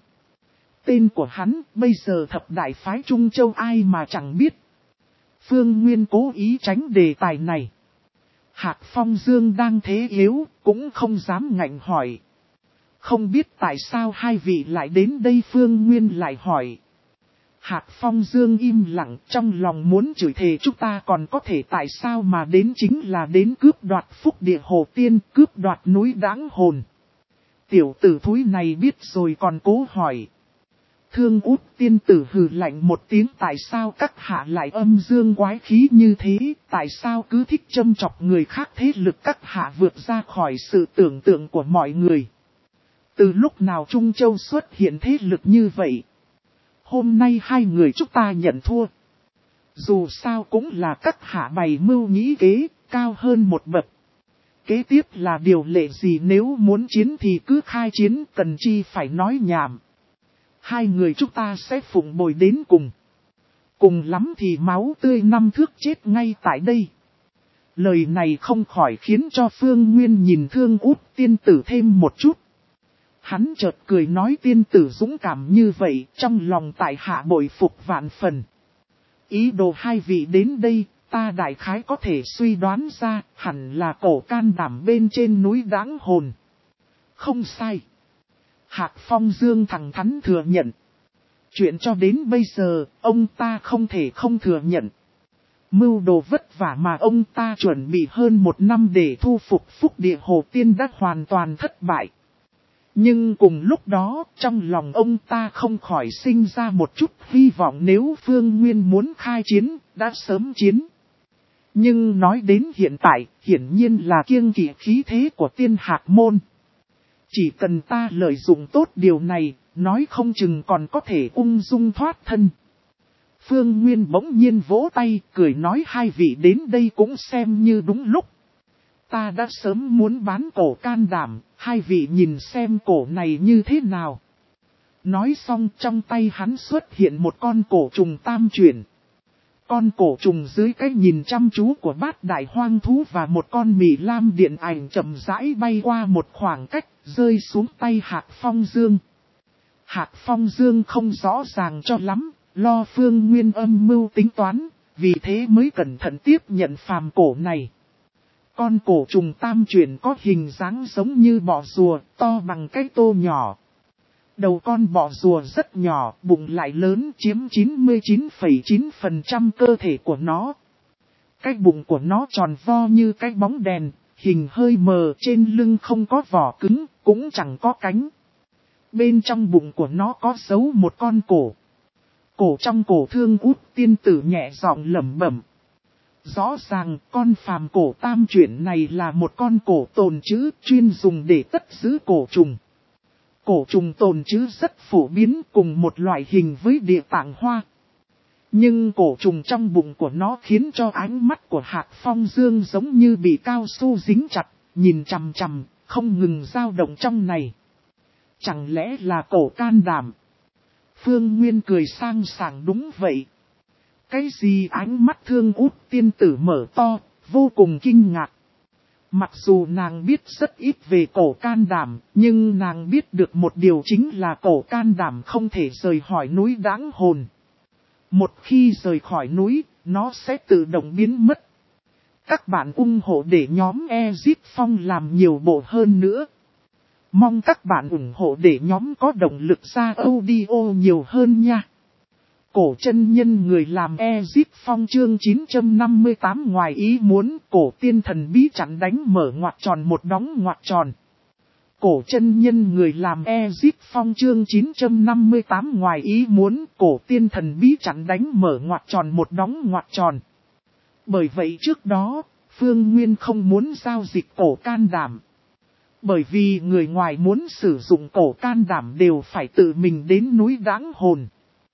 Tên của hắn, bây giờ thập đại phái Trung Châu ai mà chẳng biết. Phương Nguyên cố ý tránh đề tài này. Hạc Phong Dương đang thế yếu, cũng không dám ngạnh hỏi. Không biết tại sao hai vị lại đến đây, Phương Nguyên lại hỏi. Hạc Phong Dương im lặng, trong lòng muốn chửi thề chúng ta còn có thể tại sao mà đến, chính là đến cướp đoạt phúc địa hồ tiên, cướp đoạt núi Đãng Hồn. Tiểu tử thúi này biết rồi còn cố hỏi. Thương Út tiên tử hừ lạnh một tiếng: tại sao các hạ lại âm dương quái khí như thế, tại sao cứ thích châm chọc người khác, thế lực các hạ vượt ra khỏi sự tưởng tượng của mọi người. Từ lúc nào Trung Châu xuất hiện thế lực như vậy? Hôm nay hai người chúng ta nhận thua. Dù sao cũng là các hạ bày mưu nghĩ kế, cao hơn một bậc. Kế tiếp là điều lệ gì, nếu muốn chiến thì cứ khai chiến, cần chi phải nói nhảm. Hai người chúng ta sẽ phụng bồi đến cùng. Cùng lắm thì máu tươi năm thước chết ngay tại đây. Lời này không khỏi khiến cho Phương Nguyên nhìn Thương Út tiên tử thêm một chút. Hắn chợt cười nói: tiên tử dũng cảm như vậy, trong lòng tại hạ bội phục vạn phần. Ý đồ hai vị đến đây, ta đại khái có thể suy đoán ra, hẳn là cổ can đảm bên trên núi Đãng Hồn. Không sai. Hạc Phong Dương thẳng thắn thừa nhận. Chuyện cho đến bây giờ, ông ta không thể không thừa nhận. Mưu đồ vất vả mà ông ta chuẩn bị hơn một năm để thu phục phúc địa hồ tiên đã hoàn toàn thất bại. Nhưng cùng lúc đó, trong lòng ông ta không khỏi sinh ra một chút hy vọng, nếu Phương Nguyên muốn khai chiến, đã sớm chiến. Nhưng nói đến hiện tại, hiển nhiên là kiêng kỵ khí thế của tiên Hạc Môn. Chỉ cần ta lợi dụng tốt điều này, nói không chừng còn có thể ung dung thoát thân. Phương Nguyên bỗng nhiên vỗ tay, cười nói hai vị đến đây cũng xem như đúng lúc. Ta đã sớm muốn bán cổ can đảm, hai vị nhìn xem cổ này như thế nào. Nói xong trong tay hắn xuất hiện một con cổ trùng tam chuyển. Con cổ trùng dưới cái nhìn chăm chú của bát đại hoang thú và một con mị lam điện ảnh chậm rãi bay qua một khoảng cách, rơi xuống tay Hạc Phong Dương. Hạc Phong Dương không rõ ràng cho lắm, lo Phương Nguyên âm mưu tính toán, vì thế mới cẩn thận tiếp nhận phàm cổ này. Con cổ trùng tam chuyển có hình dáng giống như bọ rùa, to bằng cái tô nhỏ. Đầu con bọ rùa rất nhỏ, bụng lại lớn, chiếm chín mươi chín phẩy chín phần trăm cơ thể của nó. Cái bụng của nó tròn vo như cái bóng đèn, hình hơi mờ, trên lưng không có vỏ cứng, cũng chẳng có cánh. Bên trong bụng của nó có giấu một con cổ. Cổ trong cổ Thương Út tiên tử nhẹ giọng lẩm bẩm. Rõ ràng con phàm cổ tam chuyển này là một con cổ tồn trữ chuyên dùng để cất giữ cổ trùng. Cổ trùng tồn trữ rất phổ biến cùng một loại hình với địa tạng hoa. Nhưng cổ trùng trong bụng của nó khiến cho ánh mắt của Hạc Phong Dương giống như bị cao su dính chặt, nhìn chằm chằm, không ngừng dao động trong này. Chẳng lẽ là cổ can đảm? Phương Nguyên cười sang sảng đúng vậy. Cái gì ánh mắt Thương Út tiên tử mở to, vô cùng kinh ngạc. Mặc dù nàng biết rất ít về cổ can đảm, nhưng nàng biết được một điều chính là cổ can đảm không thể rời khỏi núi Đáng Hồn. Một khi rời khỏi núi, nó sẽ tự động biến mất. Các bạn ủng hộ để nhóm Ezip Phong làm nhiều bộ hơn nữa. Mong các bạn ủng hộ để nhóm có động lực ra audio nhiều hơn nha. Cổ chân nhân người làm Ezip Phong chương chín trăm năm mươi tám ngoài ý muốn cổ tiên thần bí chặn đánh mở ngoặc tròn một đóng ngoặc tròn. Cổ chân nhân người làm Ezip Phong chương chín trăm năm mươi tám ngoài ý muốn cổ tiên thần bí chặn đánh mở ngoặc tròn một đóng ngoặc tròn. Bởi vậy trước đó, Phương Nguyên không muốn giao dịch cổ can đảm. Bởi vì người ngoài muốn sử dụng cổ can đảm đều phải tự mình đến núi Đáng Hồn.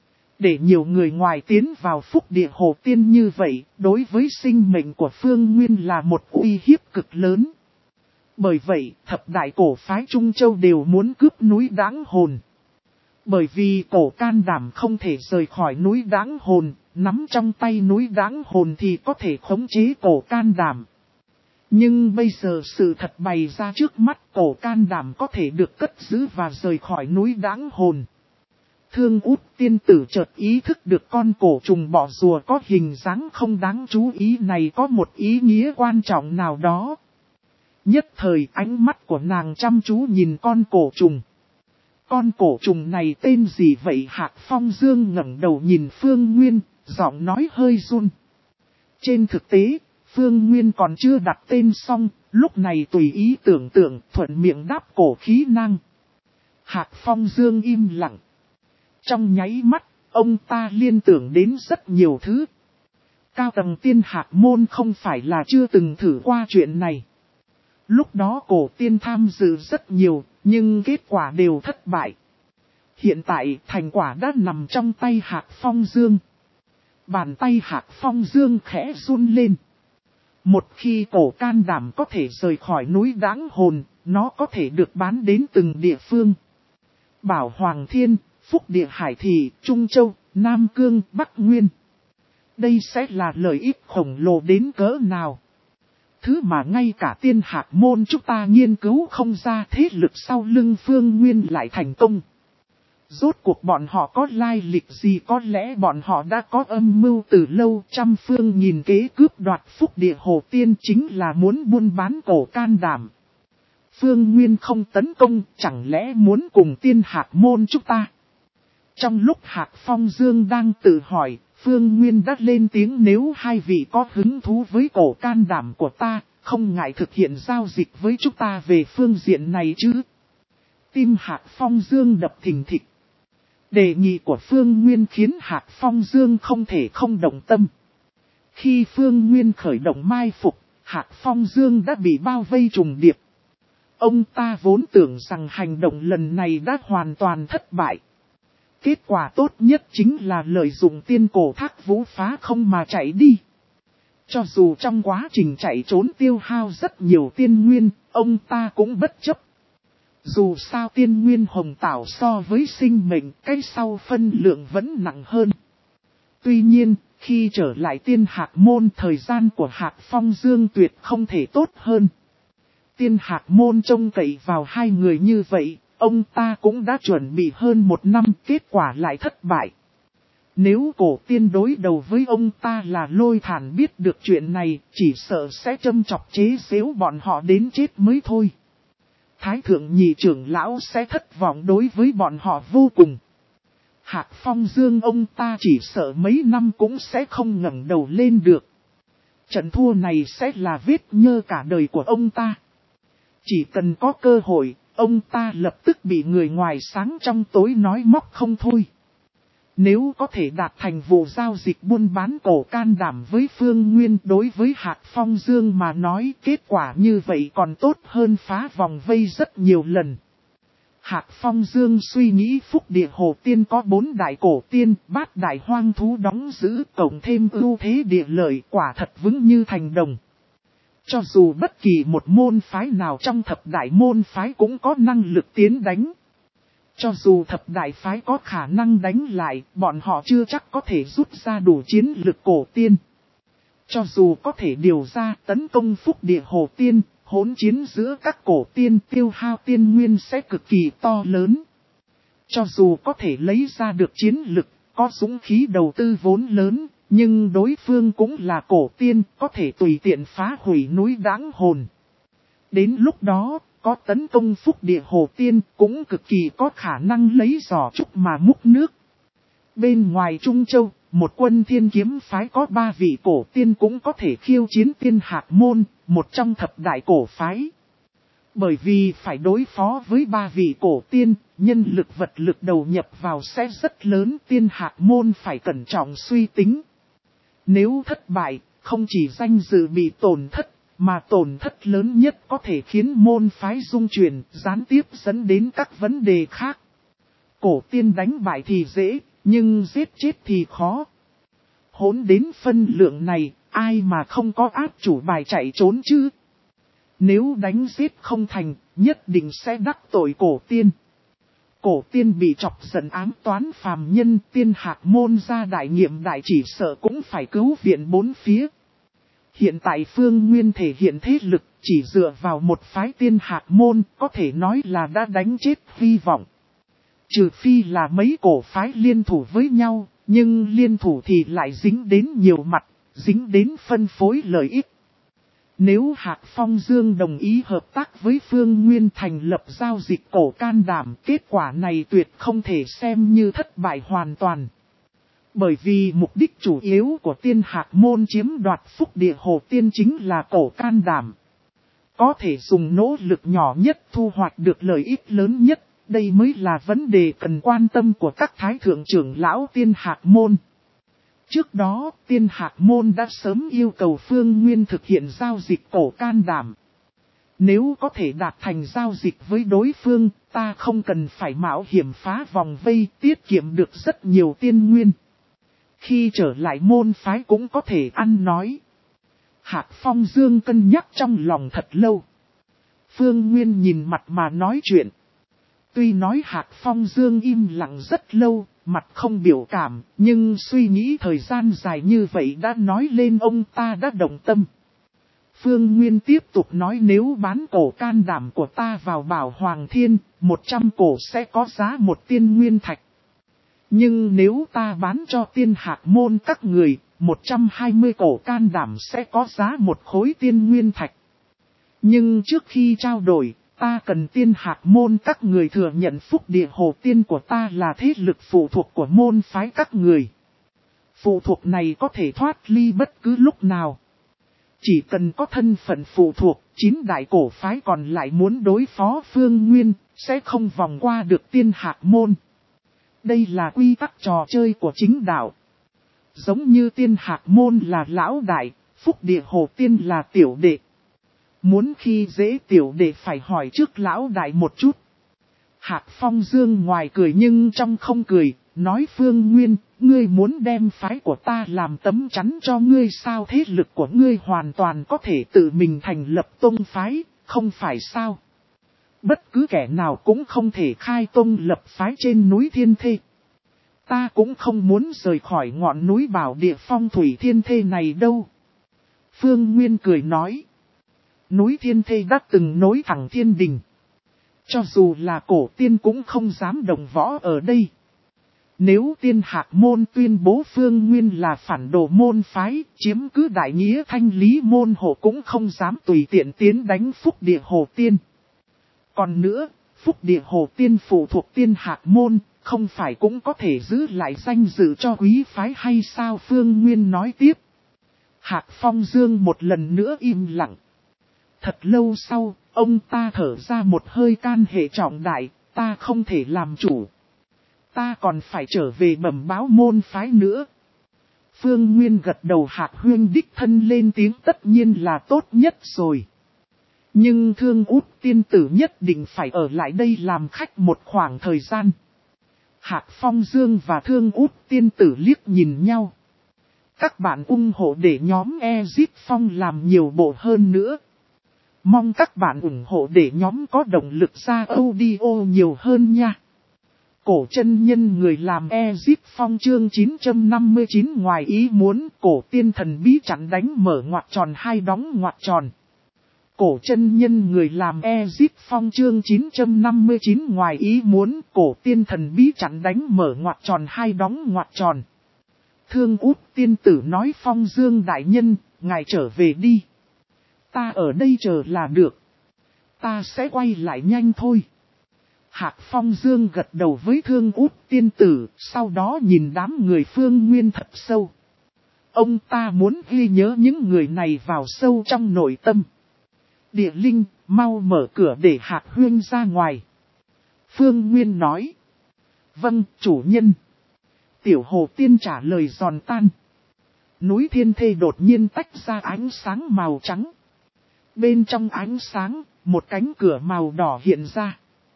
Để nhiều người ngoài tiến vào phúc địa hồ tiên như vậy, đối với sinh mệnh của Phương Nguyên là một uy hiếp cực lớn. Bởi vậy, thập đại cổ phái Trung Châu đều muốn cướp núi Đáng Hồn. Bởi vì cổ can đảm không thể rời khỏi núi Đáng Hồn, nắm trong tay núi Đáng Hồn thì có thể khống chế cổ can đảm. Nhưng bây giờ sự thật bày ra trước mắt cổ can đảm có thể được cất giữ và rời khỏi núi Đáng Hồn. Thương Út tiên tử chợt ý thức được con cổ trùng bọ rùa có hình dáng không đáng chú ý này có một ý nghĩa quan trọng nào đó. Nhất thời ánh mắt của nàng chăm chú nhìn con cổ trùng. Con cổ trùng này tên gì vậy? Hạc Phong Dương ngẩng đầu nhìn Phương Nguyên, giọng nói hơi run. Trên thực tế, Phương Nguyên còn chưa đặt tên xong, lúc này tùy ý tưởng tượng thuận miệng đáp cổ khí năng. Hạc Phong Dương im lặng. Trong nháy mắt, ông ta liên tưởng đến rất nhiều thứ. Cao tầng tiên hạc môn không phải là chưa từng thử qua chuyện này. Lúc đó cổ tiên tham dự rất nhiều, nhưng kết quả đều thất bại. Hiện tại thành quả đã nằm trong tay Hạc Phong Dương. Bàn tay Hạc Phong Dương khẽ run lên. Một khi cổ can đảm có thể rời khỏi núi Đáng Hồn, nó có thể được bán đến từng địa phương. Bảo Hoàng Thiên, Phúc Địa Hải Thị, Trung Châu, Nam Cương, Bắc Nguyên. Đây sẽ là lợi ích khổng lồ đến cỡ nào. Thứ mà ngay cả tiên hạc môn chúng ta nghiên cứu không ra thế lực sau lưng Phương Nguyên lại thành công. Rốt cuộc bọn họ có lai lịch gì, có lẽ bọn họ đã có âm mưu từ lâu. Trăm phương nghìn kế cướp đoạt Phúc Địa Hồ Tiên chính là muốn buôn bán cổ can đảm. Phương Nguyên không tấn công, chẳng lẽ muốn cùng tiên hạc môn chúng ta? Trong lúc Hạc Phong Dương đang tự hỏi, Phương Nguyên đã lên tiếng, nếu hai vị có hứng thú với cổ can đảm của ta, không ngại thực hiện giao dịch với chúng ta về phương diện này chứ. Tim Hạc Phong Dương đập thình thịch. Đề nghị của Phương Nguyên khiến Hạc Phong Dương không thể không động tâm. Khi Phương Nguyên khởi động mai phục, Hạc Phong Dương đã bị bao vây trùng điệp. Ông ta vốn tưởng rằng hành động lần này đã hoàn toàn thất bại. Kết quả tốt nhất chính là lợi dụng tiên cổ thác vũ phá không mà chạy đi. Cho dù trong quá trình chạy trốn tiêu hao rất nhiều tiên nguyên, ông ta cũng bất chấp. Dù sao tiên nguyên hồng tảo so với sinh mệnh, cái sau phân lượng vẫn nặng hơn. Tuy nhiên, khi trở lại tiên hạc môn, thời gian của Hạc Phong Dương tuyệt không thể tốt hơn. Tiên hạc môn trông cậy vào hai người như vậy, ông ta cũng đã chuẩn bị hơn một năm, kết quả lại thất bại. Nếu cổ tiên đối đầu với ông ta là Lôi Thản biết được chuyện này, chỉ sợ sẽ châm chọc chế giễu bọn họ đến chết mới thôi. Thái thượng nhị trưởng lão sẽ thất vọng đối với bọn họ vô cùng. Hạc Phong Dương ông ta chỉ sợ mấy năm cũng sẽ không ngẩng đầu lên được. Trận thua này sẽ là vết nhơ cả đời của ông ta. Chỉ cần có cơ hội, ông ta lập tức bị người ngoài sáng trong tối nói móc không thôi. Nếu có thể đạt thành vụ giao dịch buôn bán cổ can đảm với Phương Nguyên, đối với Hạc Phong Dương mà nói kết quả như vậy còn tốt hơn phá vòng vây rất nhiều lần. Hạc Phong Dương suy nghĩ phúc địa hồ tiên có bốn đại cổ tiên, bát đại hoang thú đóng giữ, cộng thêm ưu thế địa lợi, quả thật vững như thành đồng. Cho dù bất kỳ một môn phái nào trong thập đại môn phái cũng có năng lực tiến đánh. Cho dù thập đại phái có khả năng đánh lại, bọn họ chưa chắc có thể rút ra đủ chiến lực cổ tiên. Cho dù có thể điều ra tấn công phúc địa hồ tiên, hỗn chiến giữa các cổ tiên, tiêu hao tiên nguyên sẽ cực kỳ to lớn. Cho dù có thể lấy ra được chiến lực, có dũng khí đầu tư vốn lớn, nhưng đối phương cũng là cổ tiên, có thể tùy tiện phá hủy núi Đãng Hồn. Đến lúc đó, có tấn công phúc địa hồ tiên cũng cực kỳ có khả năng lấy giỏ trúc mà múc nước. Bên ngoài Trung Châu, một quân thiên kiếm phái có ba vị cổ tiên cũng có thể khiêu chiến tiên hạc môn, một trong thập đại cổ phái. Bởi vì phải đối phó với ba vị cổ tiên, nhân lực vật lực đầu nhập vào sẽ rất lớn, tiên hạc môn phải cẩn trọng suy tính. Nếu thất bại, không chỉ danh dự bị tổn thất, mà tổn thất lớn nhất có thể khiến môn phái dung chuyển, gián tiếp dẫn đến các vấn đề khác. Cổ tiên đánh bại thì dễ, nhưng giết chết thì khó. Hỗn đến phân lượng này, ai mà không có áp chủ bài chạy trốn chứ? Nếu đánh giết không thành, nhất định sẽ đắc tội cổ tiên. Cổ tiên bị chọc giận ám toán phàm nhân, tiên hạc môn ra đại nhiệm đại chỉ sợ cũng phải cứu viện bốn phía. Hiện tại Phương Nguyên thể hiện thế lực, chỉ dựa vào một phái tiên hạc môn, có thể nói là đã đánh chết hy vọng. Trừ phi là mấy cổ phái liên thủ với nhau, nhưng liên thủ thì lại dính đến nhiều mặt, dính đến phân phối lợi ích. Nếu Hạc Phong Dương đồng ý hợp tác với Phương Nguyên thành lập giao dịch cổ can đảm, kết quả này tuyệt không thể xem như thất bại hoàn toàn. Bởi vì mục đích chủ yếu của tiên hạc môn chiếm đoạt phúc địa hồ tiên chính là cổ can đảm. Có thể dùng nỗ lực nhỏ nhất thu hoạch được lợi ích lớn nhất, đây mới là vấn đề cần quan tâm của các thái thượng trưởng lão tiên hạc môn. Trước đó, tiên hạc môn đã sớm yêu cầu Phương Nguyên thực hiện giao dịch cổ can đảm. Nếu có thể đạt thành giao dịch với đối phương, ta không cần phải mạo hiểm phá vòng vây, tiết kiệm được rất nhiều tiên nguyên. Khi trở lại môn phái cũng có thể ăn nói. Hạc Phong Dương cân nhắc trong lòng thật lâu. Phương Nguyên nhìn mặt mà nói chuyện. Tuy nói Hạc Phong Dương im lặng rất lâu, mặt không biểu cảm, nhưng suy nghĩ thời gian dài như vậy đã nói lên ông ta đã động tâm. Phương Nguyên tiếp tục nói nếu bán cổ can đảm của ta vào Bảo Hoàng Thiên, một trăm cổ sẽ có giá một tiên nguyên thạch. Nhưng nếu ta bán cho tiên hạc môn các người, một trăm hai mươi cổ can đảm sẽ có giá một khối tiên nguyên thạch. Nhưng trước khi trao đổi, ta cần tiên hạc môn các người thừa nhận phúc địa hồ tiên của ta là thế lực phụ thuộc của môn phái các người. Phụ thuộc này có thể thoát ly bất cứ lúc nào. Chỉ cần có thân phận phụ thuộc, chín đại cổ phái còn lại muốn đối phó Phương Nguyên, sẽ không vòng qua được tiên hạc môn. Đây là quy tắc trò chơi của chính đạo. Giống như tiên hạc môn là lão đại, phúc địa hồ tiên là tiểu đệ. Muốn khi dễ tiểu đệ phải hỏi trước lão đại một chút. Hạc Phong Dương ngoài cười nhưng trong không cười, nói Phương Nguyên, ngươi muốn đem phái của ta làm tấm chắn cho ngươi sao, thế lực của ngươi hoàn toàn có thể tự mình thành lập tông phái, không phải sao. Bất cứ kẻ nào cũng không thể khai tông lập phái trên núi Thiên Thê. Ta cũng không muốn rời khỏi ngọn núi bảo địa phong thủy Thiên Thê này đâu. Phương Nguyên cười nói. Núi Thiên Thê đã từng nối thẳng thiên đình. Cho dù là cổ tiên cũng không dám đồng võ ở đây. Nếu Tiên Hạc môn tuyên bố Phương Nguyên là phản đồ môn phái, chiếm cứ đại nghĩa thanh lý môn hộ cũng không dám tùy tiện tiến đánh Phúc Địa Hồ Tiên. Còn nữa, Phúc Địa Hồ Tiên phụ thuộc Tiên Hạc môn, không phải cũng có thể giữ lại danh dự cho quý phái hay sao, Phương Nguyên nói tiếp. Hạc Phong Dương một lần nữa im lặng. Thật lâu sau, ông ta thở ra một hơi, can hệ trọng đại, ta không thể làm chủ. Ta còn phải trở về bẩm báo môn phái nữa. Phương Nguyên gật đầu, Hạc Huyên đích thân lên tiếng tất nhiên là tốt nhất rồi. Nhưng Thương Út tiên tử nhất định phải ở lại đây làm khách một khoảng thời gian. Hạc Phong Dương và Thương Út tiên tử liếc nhìn nhau. Các bạn ủng hộ để nhóm Ezip Phong làm nhiều bộ hơn nữa. Mong các bạn ủng hộ để nhóm có động lực ra audio nhiều hơn nha. Cổ chân nhân người làm Ezip Phong chương chín trăm năm mươi chín ngoài ý muốn, cổ tiên thần bí chặn đánh mở ngoặc tròn hai đóng ngoặc tròn. Cổ chân nhân người làm Ezip Phong chương chín trăm năm mươi chín ngoài ý muốn, cổ tiên thần bí chặn đánh mở ngoặc tròn hai đóng ngoặc tròn. Thương Út tiên tử nói Phong Dương đại nhân, ngài trở về đi. Ta ở đây chờ là được. Ta sẽ quay lại nhanh thôi. Hạc Phong Dương gật đầu với Thương Út tiên tử, sau đó nhìn đám người Phương Nguyên thật sâu. Ông ta muốn ghi nhớ những người này vào sâu trong nội tâm. Địa Linh, mau mở cửa để Hạc Huyên ra ngoài. Phương Nguyên nói. Vâng, chủ nhân. Tiểu Hồ Tiên trả lời giòn tan. Núi Thiên Thê đột nhiên tách ra ánh sáng màu trắng. Bên trong ánh sáng, một cánh cửa màu đỏ hiện ra.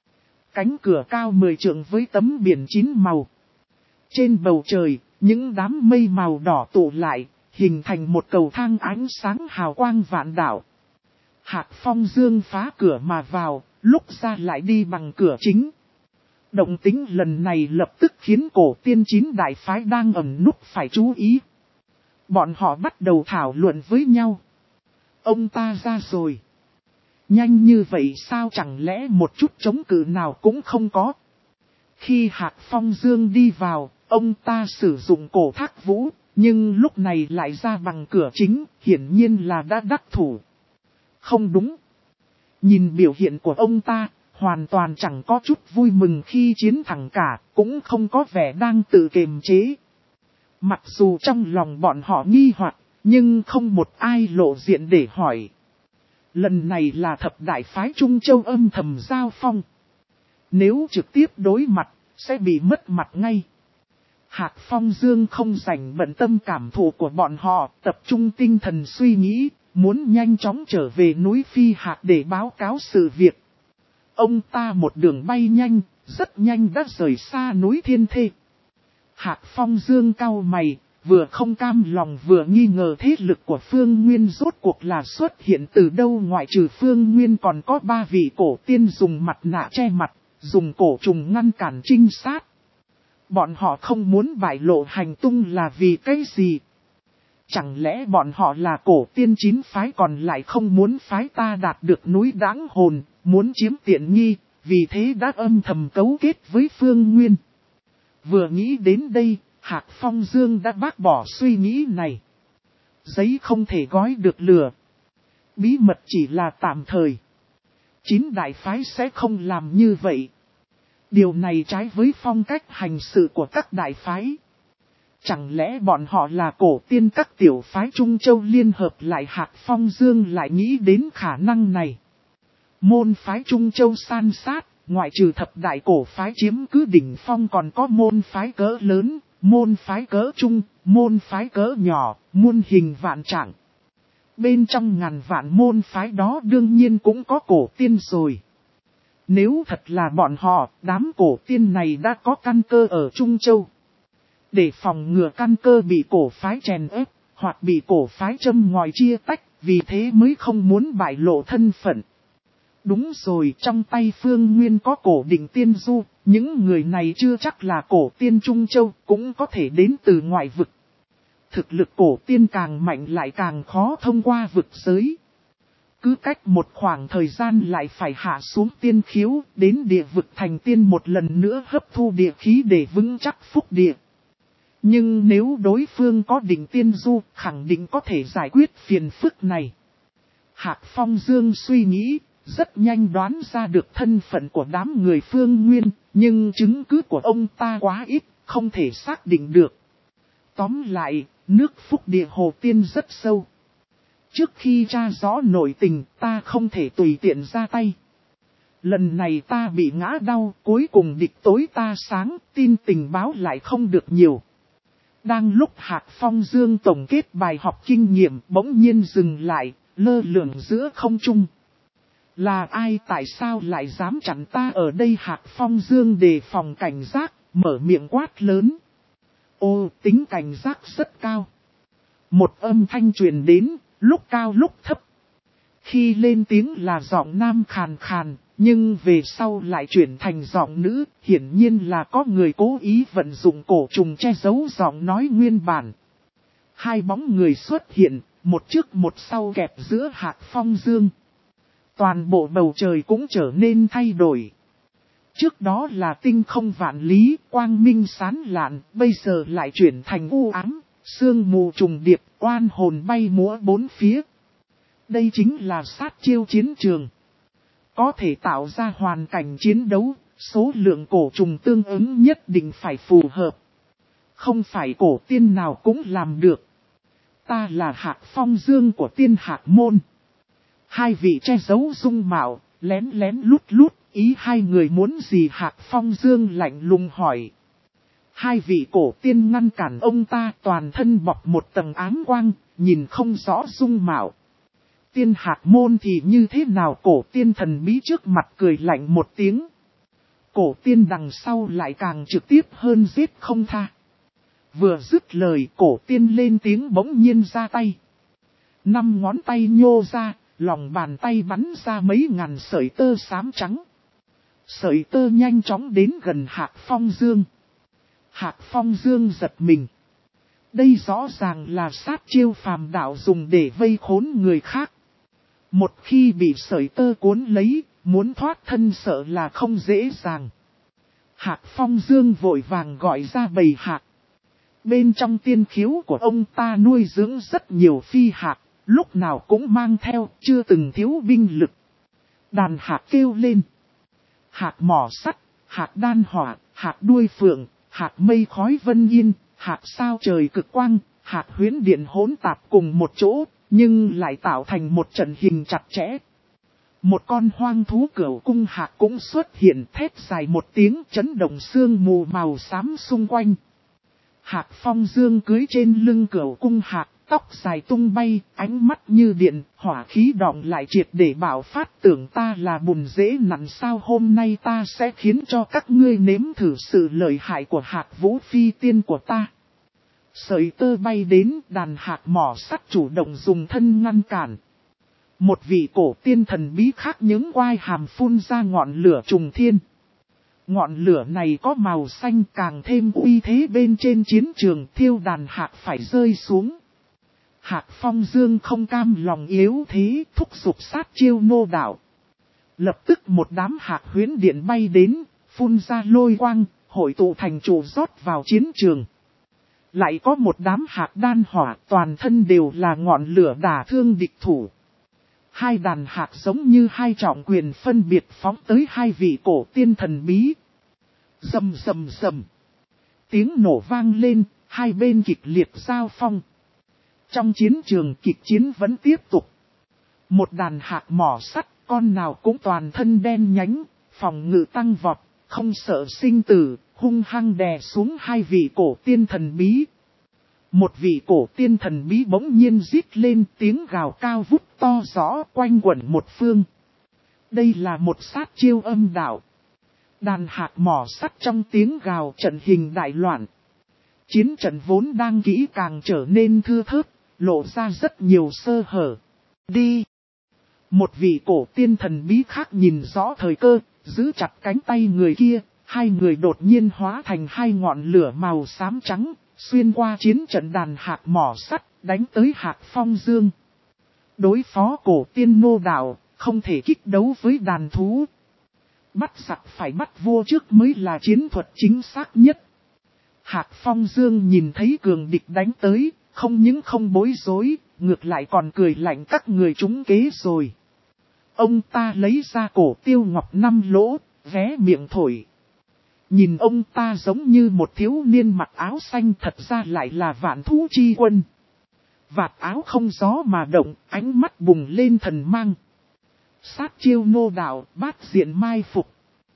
Cánh cửa cao mười trượng với tấm biển chín màu. Trên bầu trời, những đám mây màu đỏ tụ lại, hình thành một cầu thang ánh sáng hào quang vạn đạo. Hạc Phong Dương phá cửa mà vào, lúc ra lại đi bằng cửa chính. Động tính lần này lập tức khiến cổ tiên chín đại phái đang ẩn núp phải chú ý. Bọn họ bắt đầu thảo luận với nhau. Ông ta ra rồi. Nhanh như vậy sao, chẳng lẽ một chút chống cự nào cũng không có. Khi Hạc Phong Dương đi vào, ông ta sử dụng cổ thác vũ, nhưng lúc này lại ra bằng cửa chính, hiển nhiên là đã đắc thủ. Không đúng. Nhìn biểu hiện của ông ta, hoàn toàn chẳng có chút vui mừng khi chiến thắng cả, cũng không có vẻ đang tự kiềm chế. Mặc dù trong lòng bọn họ nghi hoặc, nhưng không một ai lộ diện để hỏi. Lần này là thập đại phái Trung Châu âm thầm giao phong. Nếu trực tiếp đối mặt, sẽ bị mất mặt ngay. Hạc Phong Dương không rảnh bận tâm cảm thụ của bọn họ, tập trung tinh thần suy nghĩ, muốn nhanh chóng trở về núi Phi Hạc để báo cáo sự việc. Ông ta một đường bay nhanh, rất nhanh đã rời xa núi Thiên Thê. Hạc Phong Dương cau mày, vừa không cam lòng vừa nghi ngờ thế lực của Phương Nguyên rốt cuộc là xuất hiện từ đâu, ngoại trừ Phương Nguyên còn có ba vị cổ tiên dùng mặt nạ che mặt, dùng cổ trùng ngăn cản trinh sát. Bọn họ không muốn bại lộ hành tung là vì cái gì? Chẳng lẽ bọn họ là cổ tiên chín phái còn lại không muốn phái ta đạt được núi Đáng Hồn, muốn chiếm tiện nghi, vì thế đã âm thầm cấu kết với Phương Nguyên. Vừa nghĩ đến đây, Hạc Phong Dương đã bác bỏ suy nghĩ này. Giấy không thể gói được lửa. Bí mật chỉ là tạm thời. Chín đại phái sẽ không làm như vậy. Điều này trái với phong cách hành sự của các đại phái. Chẳng lẽ bọn họ là cổ tiên các tiểu phái Trung Châu liên hợp lại? Hạc Phong Dương lại nghĩ đến khả năng này. Môn phái Trung Châu san sát, ngoại trừ thập đại cổ phái chiếm cứ đỉnh phong còn có môn phái cỡ lớn, môn phái cỡ trung, môn phái cỡ nhỏ, muôn hình vạn trạng. Bên trong ngàn vạn môn phái đó đương nhiên cũng có cổ tiên rồi. Nếu thật là bọn họ, đám cổ tiên này đã có căn cơ ở Trung Châu. Để phòng ngừa căn cơ bị cổ phái chèn ép, hoặc bị cổ phái châm ngòi chia tách, vì thế mới không muốn bại lộ thân phận. Đúng rồi, trong tay Phương Nguyên có cổ Định Tiên Du, những người này chưa chắc là cổ tiên Trung Châu, cũng có thể đến từ ngoại vực. Thực lực cổ tiên càng mạnh lại càng khó thông qua vực giới. Cứ cách một khoảng thời gian lại phải hạ xuống tiên khiếu, đến địa vực thành tiên một lần nữa hấp thu địa khí để vững chắc phúc địa. Nhưng nếu đối phương có Định Tiên Du, khẳng định có thể giải quyết phiền phức này. Hạc Phong Dương suy nghĩ, rất nhanh đoán ra được thân phận của đám người Phương Nguyên, nhưng chứng cứ của ông ta quá ít, không thể xác định được. Tóm lại, nước phúc địa hồ tiên rất sâu. Trước khi tra rõ nội tình, ta không thể tùy tiện ra tay. Lần này ta bị ngã đau, cuối cùng địch tối ta sáng, tin tình báo lại không được nhiều. Đang lúc Hạc Phong Dương tổng kết bài học kinh nghiệm, bỗng nhiên dừng lại, lơ lửng giữa không trung. Là ai, tại sao lại dám chặn ta ở đây? Hạc Phong Dương đề phòng cảnh giác, mở miệng quát lớn. Ô, tính cảnh giác rất cao. Một âm thanh truyền đến, lúc cao lúc thấp. Khi lên tiếng là giọng nam khàn khàn, nhưng về sau lại chuyển thành giọng nữ, hiển nhiên là có người cố ý vận dụng cổ trùng che giấu giọng nói nguyên bản. Hai bóng người xuất hiện, một trước một sau kẹp giữa Hạc Phong Dương. Toàn bộ bầu trời cũng trở nên thay đổi. Trước đó là tinh không vạn lý, quang minh sáng lạn, bây giờ lại chuyển thành u ám, sương mù trùng điệp, oan hồn bay múa bốn phía. Đây chính là sát chiêu chiến trường. Có thể tạo ra hoàn cảnh chiến đấu, số lượng cổ trùng tương ứng nhất định phải phù hợp. Không phải cổ tiên nào cũng làm được. Ta là Hạc Phong Dương của Tiên Hạc Môn. Hai vị che giấu dung mạo, lén lén lút lút, ý hai người muốn gì? Hạc Phong Dương lạnh lùng hỏi. Hai vị cổ tiên ngăn cản ông ta, toàn thân bọc một tầng ám quang, nhìn không rõ dung mạo. Tiên Hạc Môn thì như thế nào? Cổ tiên thần bí trước mặt cười lạnh một tiếng. Cổ tiên đằng sau lại càng trực tiếp hơn, giết không tha. Vừa dứt lời, cổ tiên lên tiếng bỗng nhiên ra tay. Năm ngón tay nhô ra, lòng bàn tay bắn ra mấy ngàn sợi tơ xám trắng. Sợi tơ nhanh chóng đến gần Hạc Phong Dương. Hạc Phong Dương giật mình. Đây rõ ràng là sát chiêu phàm đạo dùng để vây khốn người khác. Một khi bị sợi tơ cuốn lấy, muốn thoát thân sợ là không dễ dàng. Hạc Phong Dương vội vàng gọi ra bầy hạc. Bên trong tiên khiếu của ông ta nuôi dưỡng rất nhiều phi hạc, lúc nào cũng mang theo, chưa từng thiếu binh lực. Đàn hạc kêu lên. Hạc mỏ sắt, hạc đan hỏa, hạc đuôi phượng, hạc mây khói vân yên, hạc sao trời cực quang, hạc huyễn điện hỗn tạp cùng một chỗ, nhưng lại tạo thành một trận hình chặt chẽ. Một con hoang thú cửu cung hạc cũng xuất hiện, thét dài một tiếng, chấn động sương mù màu xám xung quanh. Hạc Phong Dương cưới trên lưng cửu cung hạc, tóc dài tung bay, ánh mắt như điện, hỏa khí đọng lại triệt để bảo phát. Tưởng ta là bùn dễ nặn sao? Hôm nay ta sẽ khiến cho các ngươi nếm thử sự lợi hại của Hạc Vũ Phi tiên của ta. Sợi tơ bay đến, đàn hạc mỏ sắt chủ động dùng thân ngăn cản. Một vị cổ tiên thần bí khác những quai hàm phun ra ngọn lửa trùng thiên. Ngọn lửa này có màu xanh, càng thêm uy thế bên trên chiến trường, thiêu đàn hạc phải rơi xuống. Hạc Phong Dương không cam lòng yếu thế, thúc giục sát chiêu nô đạo. Lập tức một đám hạc huyễn điện bay đến, phun ra lôi quang, hội tụ thành trụ rót vào chiến trường. Lại có một đám hạc đan hỏa, toàn thân đều là ngọn lửa đả thương địch thủ. Hai đàn hạc giống như hai trọng quyền phân biệt phóng tới hai vị cổ tiên thần bí. Rầm rầm rầm. Tiếng nổ vang lên, hai bên kịch liệt giao phong. Trong chiến trường kịch chiến vẫn tiếp tục. Một đàn hạc mỏ sắt, con nào cũng toàn thân đen nhánh, phòng ngự tăng vọt, không sợ sinh tử, hung hăng đè xuống hai vị cổ tiên thần bí. Một vị cổ tiên thần bí bỗng nhiên rít lên, tiếng gào cao vút to rõ quanh quẩn một phương. Đây là một sát chiêu âm đạo. Đàn hạc mỏ sắt trong tiếng gào, trận hình đại loạn. Chiến trận vốn đang kỹ càng trở nên thưa thớt, lộ ra rất nhiều sơ hở. Đi! Một vị cổ tiên thần bí khác nhìn rõ thời cơ, giữ chặt cánh tay người kia, hai người đột nhiên hóa thành hai ngọn lửa màu xám trắng, xuyên qua chiến trận đàn hạc mỏ sắt, đánh tới Hạc Phong Dương. Đối phó cổ tiên nô đạo, không thể kích đấu với đàn thú. Bắt giặc phải bắt vua trước mới là chiến thuật chính xác nhất. Hạc Phong Dương nhìn thấy cường địch đánh tới, không những không bối rối, ngược lại còn cười lạnh các người trúng kế rồi. Ông ta lấy ra cổ tiêu ngọc năm lỗ, vé miệng thổi. Nhìn ông ta giống như một thiếu niên mặc áo xanh, thật ra lại là Vạn Thú Chi Quân. Vạt áo không gió mà động, ánh mắt bùng lên thần mang. Sát chiêu nô đạo, bát diện mai phục.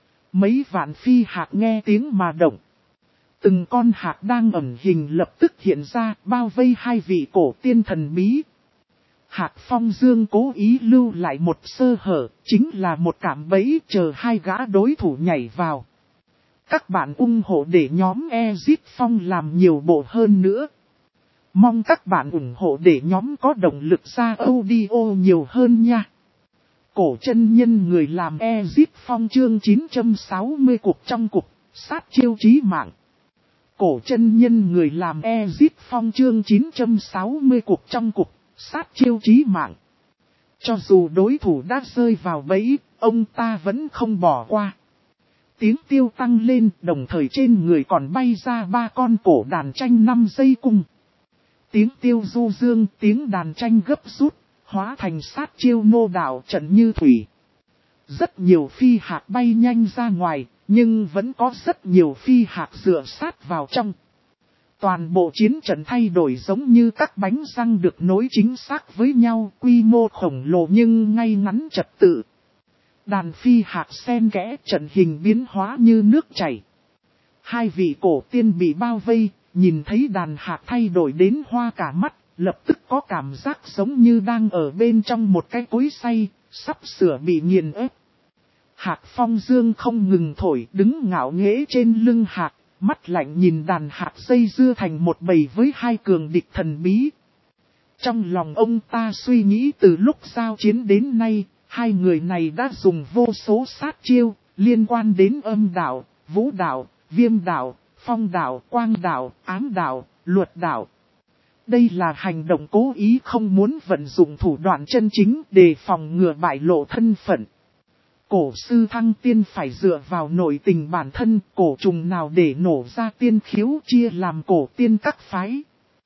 Mấy vạn phi hạc nghe tiếng mà động. Từng con hạc đang ẩn hình lập tức hiện ra, bao vây hai vị cổ tiên thần bí. Hạc Phong Dương cố ý lưu lại một sơ hở, chính là một cạm bẫy chờ hai gã đối thủ nhảy vào. Các bạn ủng hộ để nhóm Ezip Phong làm nhiều bộ hơn nữa. Mong các bạn ủng hộ để nhóm có động lực ra audio nhiều hơn nha. Cổ chân nhân người làm Ezip Phong chương chín trăm sáu mươi cục trong cục, sát chiêu chí mạng. Cổ chân nhân người làm Ezip Phong chương chín trăm sáu mươi cục trong cục, sát chiêu chí mạng. Cho dù đối thủ đã rơi vào bẫy, ông ta vẫn không bỏ qua. Tiếng tiêu tăng lên, đồng thời trên người còn bay ra ba con cổ đàn tranh năm dây cung. Tiếng tiêu du dương, tiếng đàn tranh gấp rút, hóa thành sát chiêu nô đạo trận như thủy. Rất nhiều phi hạc bay nhanh ra ngoài, nhưng vẫn có rất nhiều phi hạc dựa sát vào trong. Toàn bộ chiến trận thay đổi giống như các bánh răng được nối chính xác với nhau, quy mô khổng lồ nhưng ngay ngắn trật tự. Đàn phi hạc xen kẽ, trận hình biến hóa như nước chảy. Hai vị cổ tiên bị bao vây, nhìn thấy đàn hạc thay đổi đến hoa cả mắt, lập tức có cảm giác giống như đang ở bên trong một cái cối xay, sắp sửa bị nghiền ép. Hạc Phong Dương không ngừng thổi, đứng ngạo nghễ trên lưng hạc, mắt lạnh nhìn đàn hạc dây dưa thành một bầy với hai cường địch thần bí. Trong lòng ông ta suy nghĩ từ lúc giao chiến đến nay, hai người này đã dùng vô số sát chiêu, liên quan đến âm đạo, vũ đạo, viêm đạo, phong đạo, quang đạo, ám đạo, luật đạo. Đây là hành động cố ý không muốn vận dụng thủ đoạn chân chính để phòng ngừa bại lộ thân phận. Cổ sư thăng tiên phải dựa vào nội tình bản thân, cổ trùng nào để nổ ra tiên khiếu chia làm cổ tiên các phái.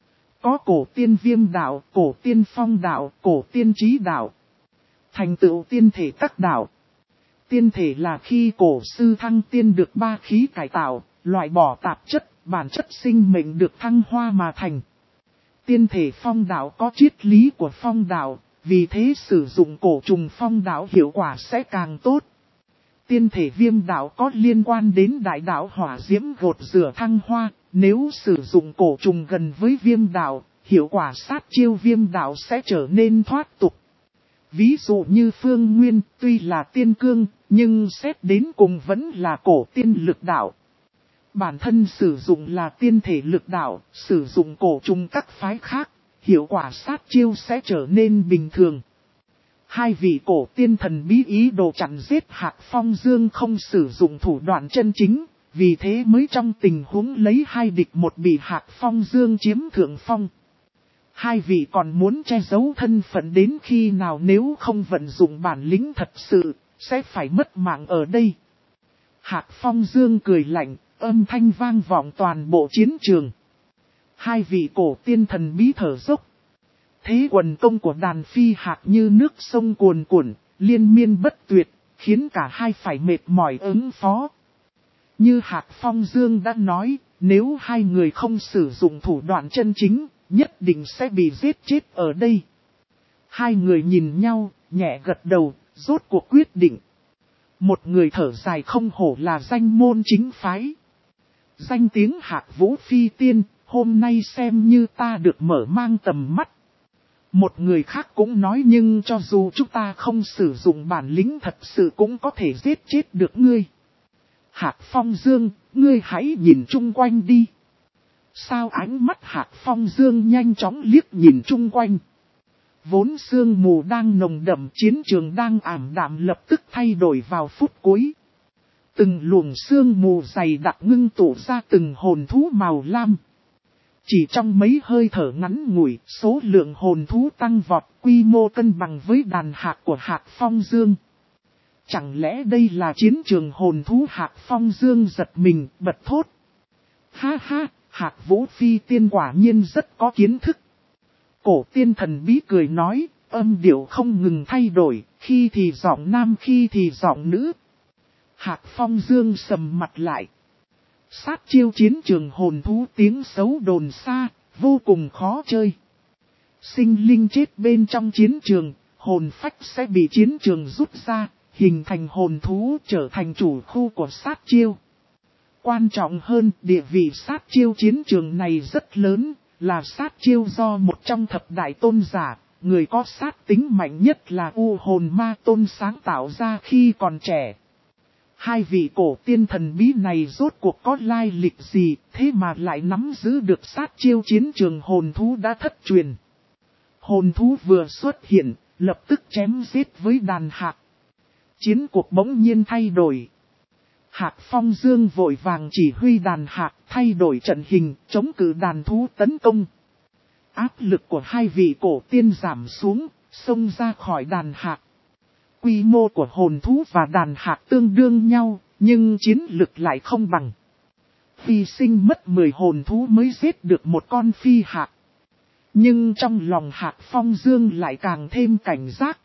Có cổ tiên viêm đạo, cổ tiên phong đạo, cổ tiên trí đạo. Thành tựu tiên thể các đạo. Tiên thể là khi cổ sư thăng tiên được ba khí cải tạo, loại bỏ tạp chất, bản chất sinh mệnh được thăng hoa mà thành. Tiên thể phong đạo có triết lý của phong đạo, vì thế sử dụng cổ trùng phong đạo hiệu quả sẽ càng tốt. Tiên thể viêm đạo có liên quan đến đại đạo hỏa diễm gột rửa thăng hoa, nếu sử dụng cổ trùng gần với viêm đạo, hiệu quả sát chiêu viêm đạo sẽ trở nên thoát tục. Ví dụ như Phương Nguyên tuy là tiên cương, nhưng xét đến cùng vẫn là cổ tiên lực đạo. Bản thân sử dụng là tiên thể lực đạo, sử dụng cổ trùng các phái khác, hiệu quả sát chiêu sẽ trở nên bình thường. Hai vị cổ tiên thần bí ý đồ chặn giết Hạc Phong Dương không sử dụng thủ đoạn chân chính, vì thế mới trong tình huống lấy hai địch một bị Hạc Phong Dương chiếm thượng phong. Hai vị còn muốn che giấu thân phận đến khi nào, nếu không vận dụng bản lĩnh thật sự, sẽ phải mất mạng ở đây. Hạc Phong Dương cười lạnh, âm thanh vang vọng toàn bộ chiến trường. Hai vị cổ tiên thần bí thở dốc. Thế quần công của đàn phi hạc như nước sông cuồn cuộn, liên miên bất tuyệt, khiến cả hai phải mệt mỏi ứng phó. Như Hạc Phong Dương đã nói, nếu hai người không sử dụng thủ đoạn chân chính, nhất định sẽ bị giết chết ở đây. Hai người nhìn nhau, nhẹ gật đầu, rốt cuộc quyết định. Một người thở dài không hổ là danh môn chính phái. Danh tiếng Hạc Vũ Phi Tiên, hôm nay xem như ta được mở mang tầm mắt. Một người khác cũng nói nhưng cho dù chúng ta không sử dụng bản lĩnh thật sự cũng có thể giết chết được ngươi. Hạc Phong Dương, ngươi hãy nhìn chung quanh đi. Sao ánh mắt Hạc Phong Dương nhanh chóng liếc nhìn chung quanh. Vốn sương mù đang nồng đậm, chiến trường đang ảm đạm lập tức thay đổi vào phút cuối. Từng luồng sương mù dày đặc ngưng tụ ra từng hồn thú màu lam. Chỉ trong mấy hơi thở ngắn ngủi, số lượng hồn thú tăng vọt, quy mô cân bằng với đàn hạc của Hạc Phong Dương. Chẳng lẽ đây là chiến trường hồn thú? Hạc Phong Dương giật mình, bật thốt. Ha ha, Hạc Vũ Phi Tiên quả nhiên rất có kiến thức. Cổ tiên thần bí cười nói, âm điệu không ngừng thay đổi, khi thì giọng nam khi thì giọng nữ. Hạc Phong Dương sầm mặt lại. Sát chiêu chiến trường hồn thú tiếng xấu đồn xa, vô cùng khó chơi. Sinh linh chết bên trong chiến trường, hồn phách sẽ bị chiến trường rút ra, hình thành hồn thú trở thành chủ khu của sát chiêu. Quan trọng hơn, địa vị sát chiêu chiến trường này rất lớn, là sát chiêu do một trong thập đại tôn giả, người có sát tính mạnh nhất là U Hồn Ma Tôn sáng tạo ra khi còn trẻ. Hai vị cổ tiên thần bí này rốt cuộc có lai lịch gì, thế mà lại nắm giữ được sát chiêu chiến trường hồn thú đã thất truyền. Hồn thú vừa xuất hiện, lập tức chém giết với đàn hạc. Chiến cuộc bỗng nhiên thay đổi. Hạc Phong Dương vội vàng chỉ huy đàn hạc thay đổi trận hình, chống cự đàn thú tấn công. Áp lực của hai vị cổ tiên giảm xuống, xông ra khỏi đàn hạc. Quy mô của hồn thú và đàn hạc tương đương nhau, nhưng chiến lực lại không bằng. Phi sinh mất mười hồn thú mới giết được một con phi hạc. Nhưng trong lòng Hạc Phong Dương lại càng thêm cảnh giác.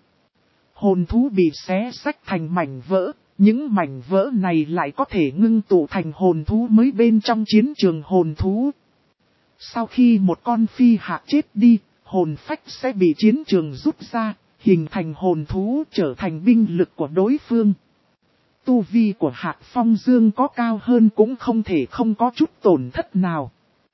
Hồn thú bị xé xách thành mảnh vỡ, những mảnh vỡ này lại có thể ngưng tụ thành hồn thú mới bên trong chiến trường hồn thú. Sau khi một con phi hạc chết đi, hồn phách sẽ bị chiến trường rút ra, hình thành hồn thú trở thành binh lực của đối phương. Tu vi của Hạc Phong Dương có cao hơn cũng không thể không có chút tổn thất nào.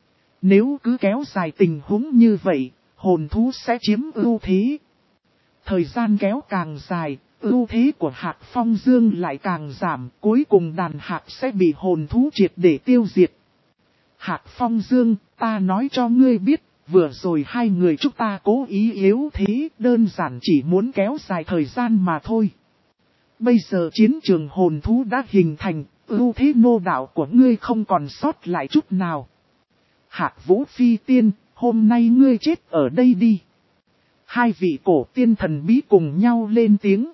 Nếu cứ kéo dài tình huống như vậy, hồn thú sẽ chiếm ưu thế. Thời gian kéo càng dài, ưu thế của Hạc Phong Dương lại càng giảm, cuối cùng đàn hạc sẽ bị hồn thú triệt để tiêu diệt. Hạc Phong Dương, ta nói cho ngươi biết, vừa rồi hai người chúng ta cố ý yếu thế, đơn giản chỉ muốn kéo dài thời gian mà thôi. Bây giờ chiến trường hồn thú đã hình thành, ưu thế nô đạo của ngươi không còn sót lại chút nào. Hạc Vũ Phi Tiên, hôm nay ngươi chết ở đây đi. Hai vị cổ tiên thần bí cùng nhau lên tiếng.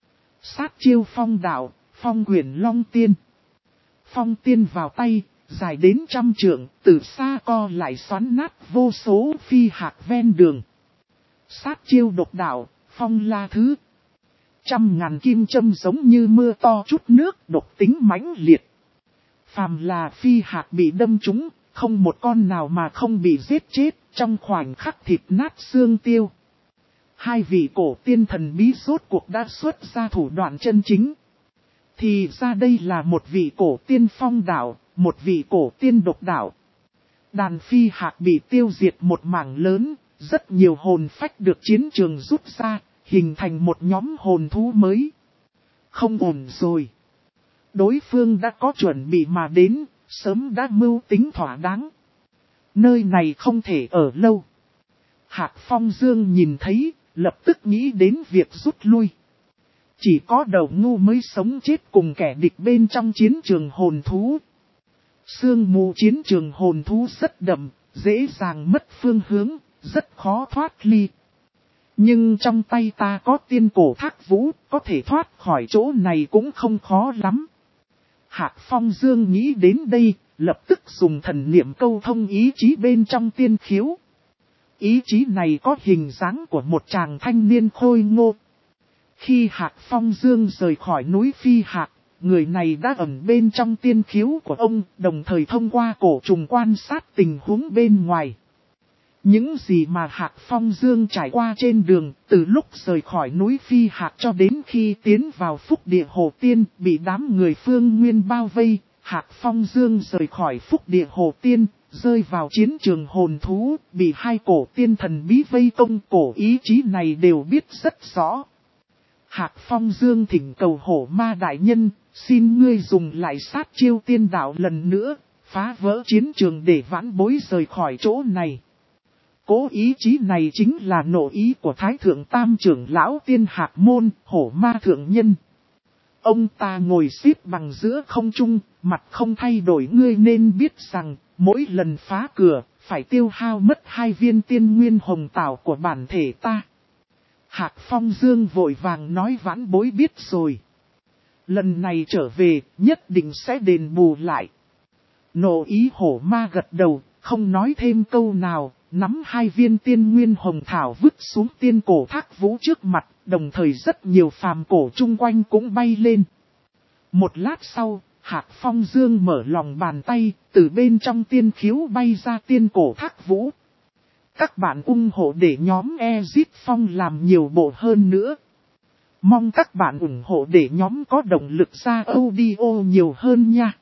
Sát chiêu phong đạo, phong quyền long tiên. Phong tiên vào tay, dài đến trăm trượng, từ xa co lại xoắn nát vô số phi hạc ven đường. Sát chiêu độc đạo, phong la thứ. Trăm ngàn kim châm giống như mưa to chút nước, độc tính mãnh liệt. Phàm là phi hạc bị đâm trúng, không một con nào mà không bị giết chết, trong khoảnh khắc thịt nát xương tiêu. Hai vị cổ tiên thần bí rốt cuộc đã xuất ra thủ đoạn chân chính. Thì ra đây là một vị cổ tiên phong đạo, một vị cổ tiên độc đạo. Đàn phi hạc bị tiêu diệt một mảng lớn, rất nhiều hồn phách được chiến trường rút ra, hình thành một nhóm hồn thú mới. Không ổn rồi. Đối phương đã có chuẩn bị mà đến, sớm đã mưu tính thỏa đáng. Nơi này không thể ở lâu. Hạc Phong Dương nhìn thấy, lập tức nghĩ đến việc rút lui. Chỉ có đầu ngu mới sống chết cùng kẻ địch bên trong chiến trường hồn thú. Sương mù chiến trường hồn thú rất đậm, dễ dàng mất phương hướng, rất khó thoát ly. Nhưng trong tay ta có tiên cổ thác vũ, có thể thoát khỏi chỗ này cũng không khó lắm. Hạc Phong Dương nghĩ đến đây, lập tức dùng thần niệm câu thông ý chí bên trong tiên khiếu. Ý chí này có hình dáng của một chàng thanh niên khôi ngô. Khi Hạc Phong Dương rời khỏi núi Phi Hạc, người này đã ẩn bên trong tiên khiếu của ông, đồng thời thông qua cổ trùng quan sát tình huống bên ngoài. Những gì mà Hạc Phong Dương trải qua trên đường, từ lúc rời khỏi núi Phi Hạc cho đến khi tiến vào Phúc Địa Hồ Tiên, bị đám người Phương Nguyên bao vây, Hạc Phong Dương rời khỏi Phúc Địa Hồ Tiên, rơi vào chiến trường hồn thú, bị hai cổ tiên thần bí vây công, cổ ý chí này đều biết rất rõ. Hạc Phong Dương thỉnh cầu hổ ma đại nhân, xin ngươi dùng lại sát chiêu tiên đạo lần nữa, phá vỡ chiến trường để vãn bối rời khỏi chỗ này. Cố ý chí này chính là nộ ý của Thái Thượng Tam trưởng lão Tiên Hạc Môn, hổ ma thượng nhân. Ông ta ngồi xếp bằng giữa không trung, mặt không thay đổi, ngươi nên biết rằng, mỗi lần phá cửa, phải tiêu hao mất hai viên tiên nguyên hồng tảo của bản thể ta. Hạc Phong Dương vội vàng nói vãn bối biết rồi. Lần này trở về, nhất định sẽ đền bù lại. Nộ ý hổ ma gật đầu, không nói thêm câu nào, nắm hai viên tiên nguyên hồng thảo vứt xuống tiên cổ thác vũ trước mặt, đồng thời rất nhiều phàm cổ chung quanh cũng bay lên. Một lát sau, Hạc Phong Dương mở lòng bàn tay, từ bên trong tiên khiếu bay ra tiên cổ thác vũ. Các bạn ủng hộ để nhóm Exit Phong làm nhiều bộ hơn nữa. Mong các bạn ủng hộ để nhóm có động lực ra audio nhiều hơn nha.